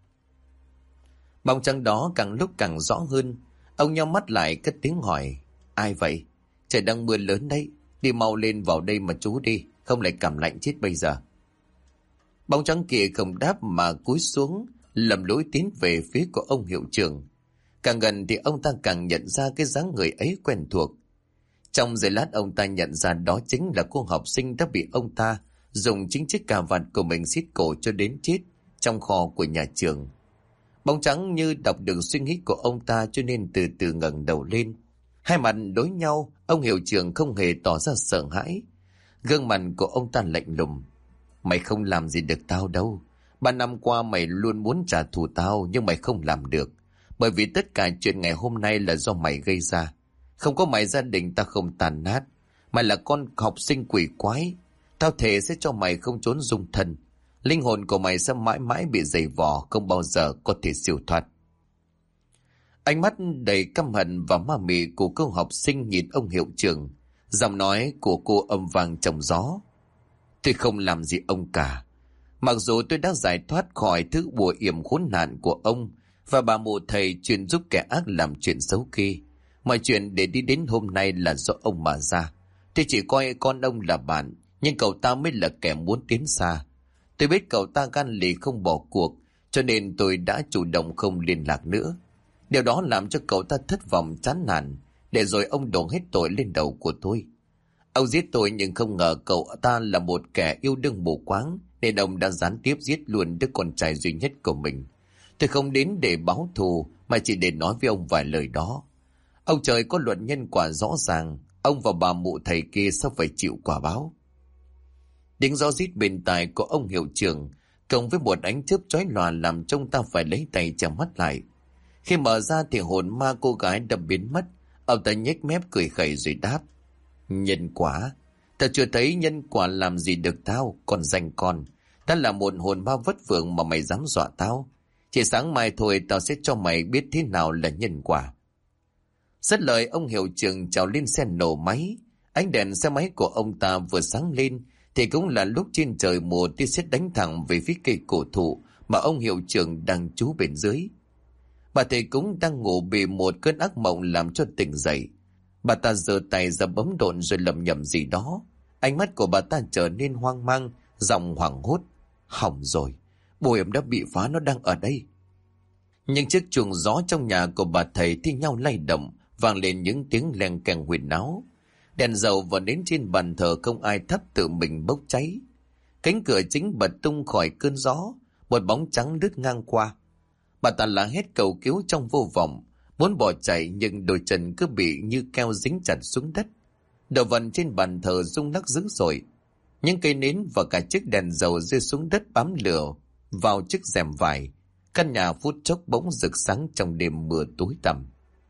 [SPEAKER 1] Bóng trắng đó càng lúc càng rõ hơn. Ông nhắm mắt lại cất tiếng hỏi: ai vậy? Trời đang mưa lớn đấy, đi mau lên vào đây mà trú đi, không lại cảm lạnh chết bây giờ. Bóng trắng kia không đáp mà cúi xuống lầm lũi tiến về phía của ông hiệu trưởng. Càng gần thì ông ta càng nhận ra cái dáng người ấy quen thuộc. Trong giây lát ông ta nhận ra đó chính là cô học sinh đã bị ông ta dùng chính chiếc cà vạt của mình xiết cổ cho đến chết trong kho của nhà trường. Bóng trắng như đọc được suy nghĩ của ông ta cho nên từ từ ngẩng đầu lên. Hai mặt đối nhau, ông hiệu trưởng không hề tỏ ra sợ hãi. Gương mặt của ông ta lạnh lùng: mày không làm gì được tao đâu. 3 năm qua mày luôn muốn trả thù tao nhưng mày không làm được. Bởi vì tất cả chuyện ngày hôm nay là do mày gây ra. Không có mày gia đình ta không tàn nát. Mày là con học sinh quỷ quái. Tao thề sẽ cho mày không trốn dung thân. Linh hồn của mày sẽ mãi mãi bị dày vò, không bao giờ có thể siêu thoát. Ánh mắt đầy căm hận và ma mị của cô học sinh nhìn ông hiệu trưởng. Giọng nói của cô âm vang trong gió: tôi không làm gì ông cả. Mặc dù tôi đã giải thoát khỏi thứ bùa yểm khốn nạn của ông và bà mụ thầy chuyên giúp kẻ ác làm chuyện xấu kia, mọi chuyện để đi đến hôm nay là do ông mà ra. Tôi chỉ coi con ông là bạn, nhưng cậu ta mới là kẻ muốn tiến xa. Tôi biết cậu ta gan lì không bỏ cuộc, cho nên tôi đã chủ động không liên lạc nữa. Điều đó làm cho cậu ta thất vọng chán nản, để rồi ông đổ hết tội lên đầu của tôi. Ông giết tôi nhưng không ngờ cậu ta là một kẻ yêu đương mù quáng, nên ông đã gián tiếp giết luôn đứa con trai duy nhất của mình. Tôi không đến để báo thù, mà chỉ để nói với ông vài lời đó. Ông trời có luật nhân quả rõ ràng, ông và bà mụ thầy kia sao phải chịu quả báo. Tiếng gió rít bên tai của ông hiệu trưởng cộng với một ánh chớp chói lòa làm trông ta phải lấy tay che mắt lại. Khi mở ra thì hồn ma cô gái đã biến mất. Ông ta nhếch mép cười khẩy rồi đáp: nhân quả? Tao chưa thấy nhân quả làm gì được tao, còn danh con. Ta là một hồn ma vất vưởng mà mày dám dọa tao. Chỉ sáng mai thôi tao sẽ cho mày biết thế nào là nhân quả. Dứt lời, ông hiệu trưởng trèo lên xe nổ máy. Ánh đèn xe máy của ông ta vừa sáng lên thì cũng là lúc trên trời mùa tia sét đánh thẳng về phía cây cổ thụ mà ông hiệu trưởng đang trú bên dưới. Bà thầy cũng đang ngủ bị một cơn ác mộng làm cho tỉnh dậy. Bà ta giơ tay ra bấm độn rồi lẩm nhẩm gì đó. Ánh mắt của bà ta trở nên hoang mang, giọng hoảng hốt: hỏng rồi, bùa yểm đã bị phá, nó đang ở đây. Những chiếc chuông gió trong nhà của bà thầy thi nhau lay động, vang lên những tiếng leng keng huyền náo. Đèn dầu và nến trên bàn thờ không ai thắp tự mình bốc cháy. Cánh cửa chính bật tung khỏi cơn gió, một bóng trắng lướt ngang qua. Bà ta la hét cầu cứu trong vô vọng, muốn bỏ chạy nhưng đôi chân cứ bị như keo dính chặt xuống đất. Đồ vật trên bàn thờ rung lắc dữ dội. Những cây nến và cả chiếc đèn dầu rơi xuống đất bám lửa vào chiếc rèm vải. Căn nhà phút chốc bỗng rực sáng trong đêm mưa tối tăm.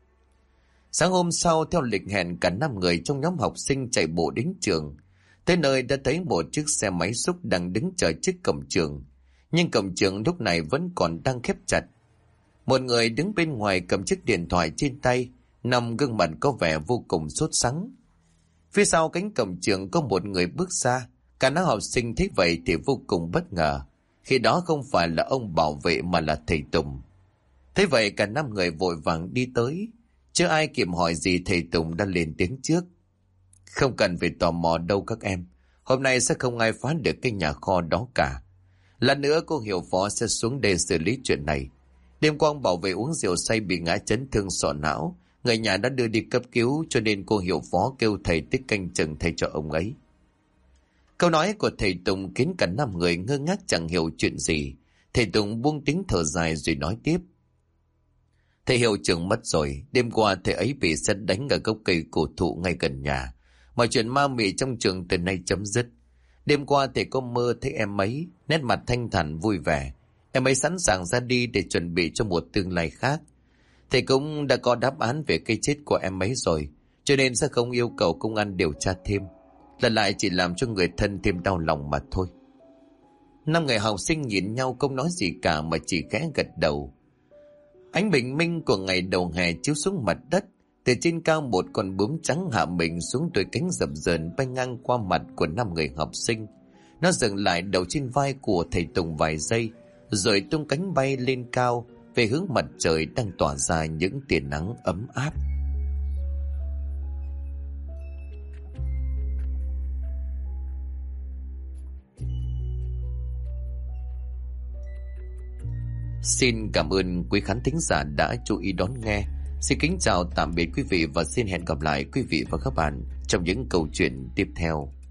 [SPEAKER 1] Sáng hôm sau, theo lịch hẹn, cả 5 người trong nhóm học sinh chạy bộ đến trường. Tới nơi đã thấy một chiếc xe máy xúc đang đứng chờ trước cổng trường. Nhưng cổng trường lúc này vẫn còn đang khép chặt. Một người đứng bên ngoài cầm chiếc điện thoại trên tay, nằm gương mặt có vẻ vô cùng sốt sắng. Phía sau cánh cổng trường có một người bước ra. Cả đám học sinh thấy vậy thì vô cùng bất ngờ. Khi đó không phải là ông bảo vệ mà là thầy Tùng. Thế vậy cả 5 người vội vàng đi tới. Chưa ai kịp hỏi gì, thầy Tùng đã lên tiếng trước: không cần phải tò mò đâu các em. Hôm nay sẽ không ai phá được cái nhà kho đó cả. Lát nữa cô hiệu phó sẽ xuống đây xử lý chuyện này. Đêm qua ông bảo vệ uống rượu say bị ngã chấn thương sọ não, Người nhà đã đưa đi cấp cứu, cho nên cô hiệu phó kêu thầy tới canh chừng thay cho ông ấy. Câu nói của thầy Tùng khiến cả 5 người ngơ ngác chẳng hiểu chuyện gì. Thầy Tùng buông tiếng thở dài rồi nói tiếp. Thầy hiệu trưởng mất rồi. Đêm qua thầy ấy bị sét đánh ở gốc cây cổ thụ ngay gần nhà. Mọi chuyện ma mị trong trường từ nay chấm dứt. Đêm qua thầy có mơ thấy em ấy, nét mặt thanh thản vui vẻ. Em ấy sẵn sàng ra đi để chuẩn bị cho một tương lai khác. Thầy cũng đã có đáp án về cái chết của em ấy rồi, cho nên sẽ không yêu cầu công an điều tra thêm. Lần lại chỉ làm cho người thân thêm đau lòng mà thôi. 5 người học sinh nhìn nhau không nói gì cả mà chỉ khẽ gật đầu. Ánh bình minh của ngày đầu hè chiếu xuống mặt đất. Từ trên cao một con bướm trắng hạ mình xuống, đôi cánh dập dờn bay ngang qua mặt của 5 người học sinh. Nó dừng lại đầu trên vai của thầy Tùng vài giây, rồi tung cánh bay lên cao về hướng mặt trời đang tỏa ra những tia nắng ấm áp. Xin cảm ơn quý khán thính giả đã chú ý đón nghe. Xin kính chào tạm biệt quý vị và xin hẹn gặp lại quý vị và các bạn trong những câu chuyện tiếp theo.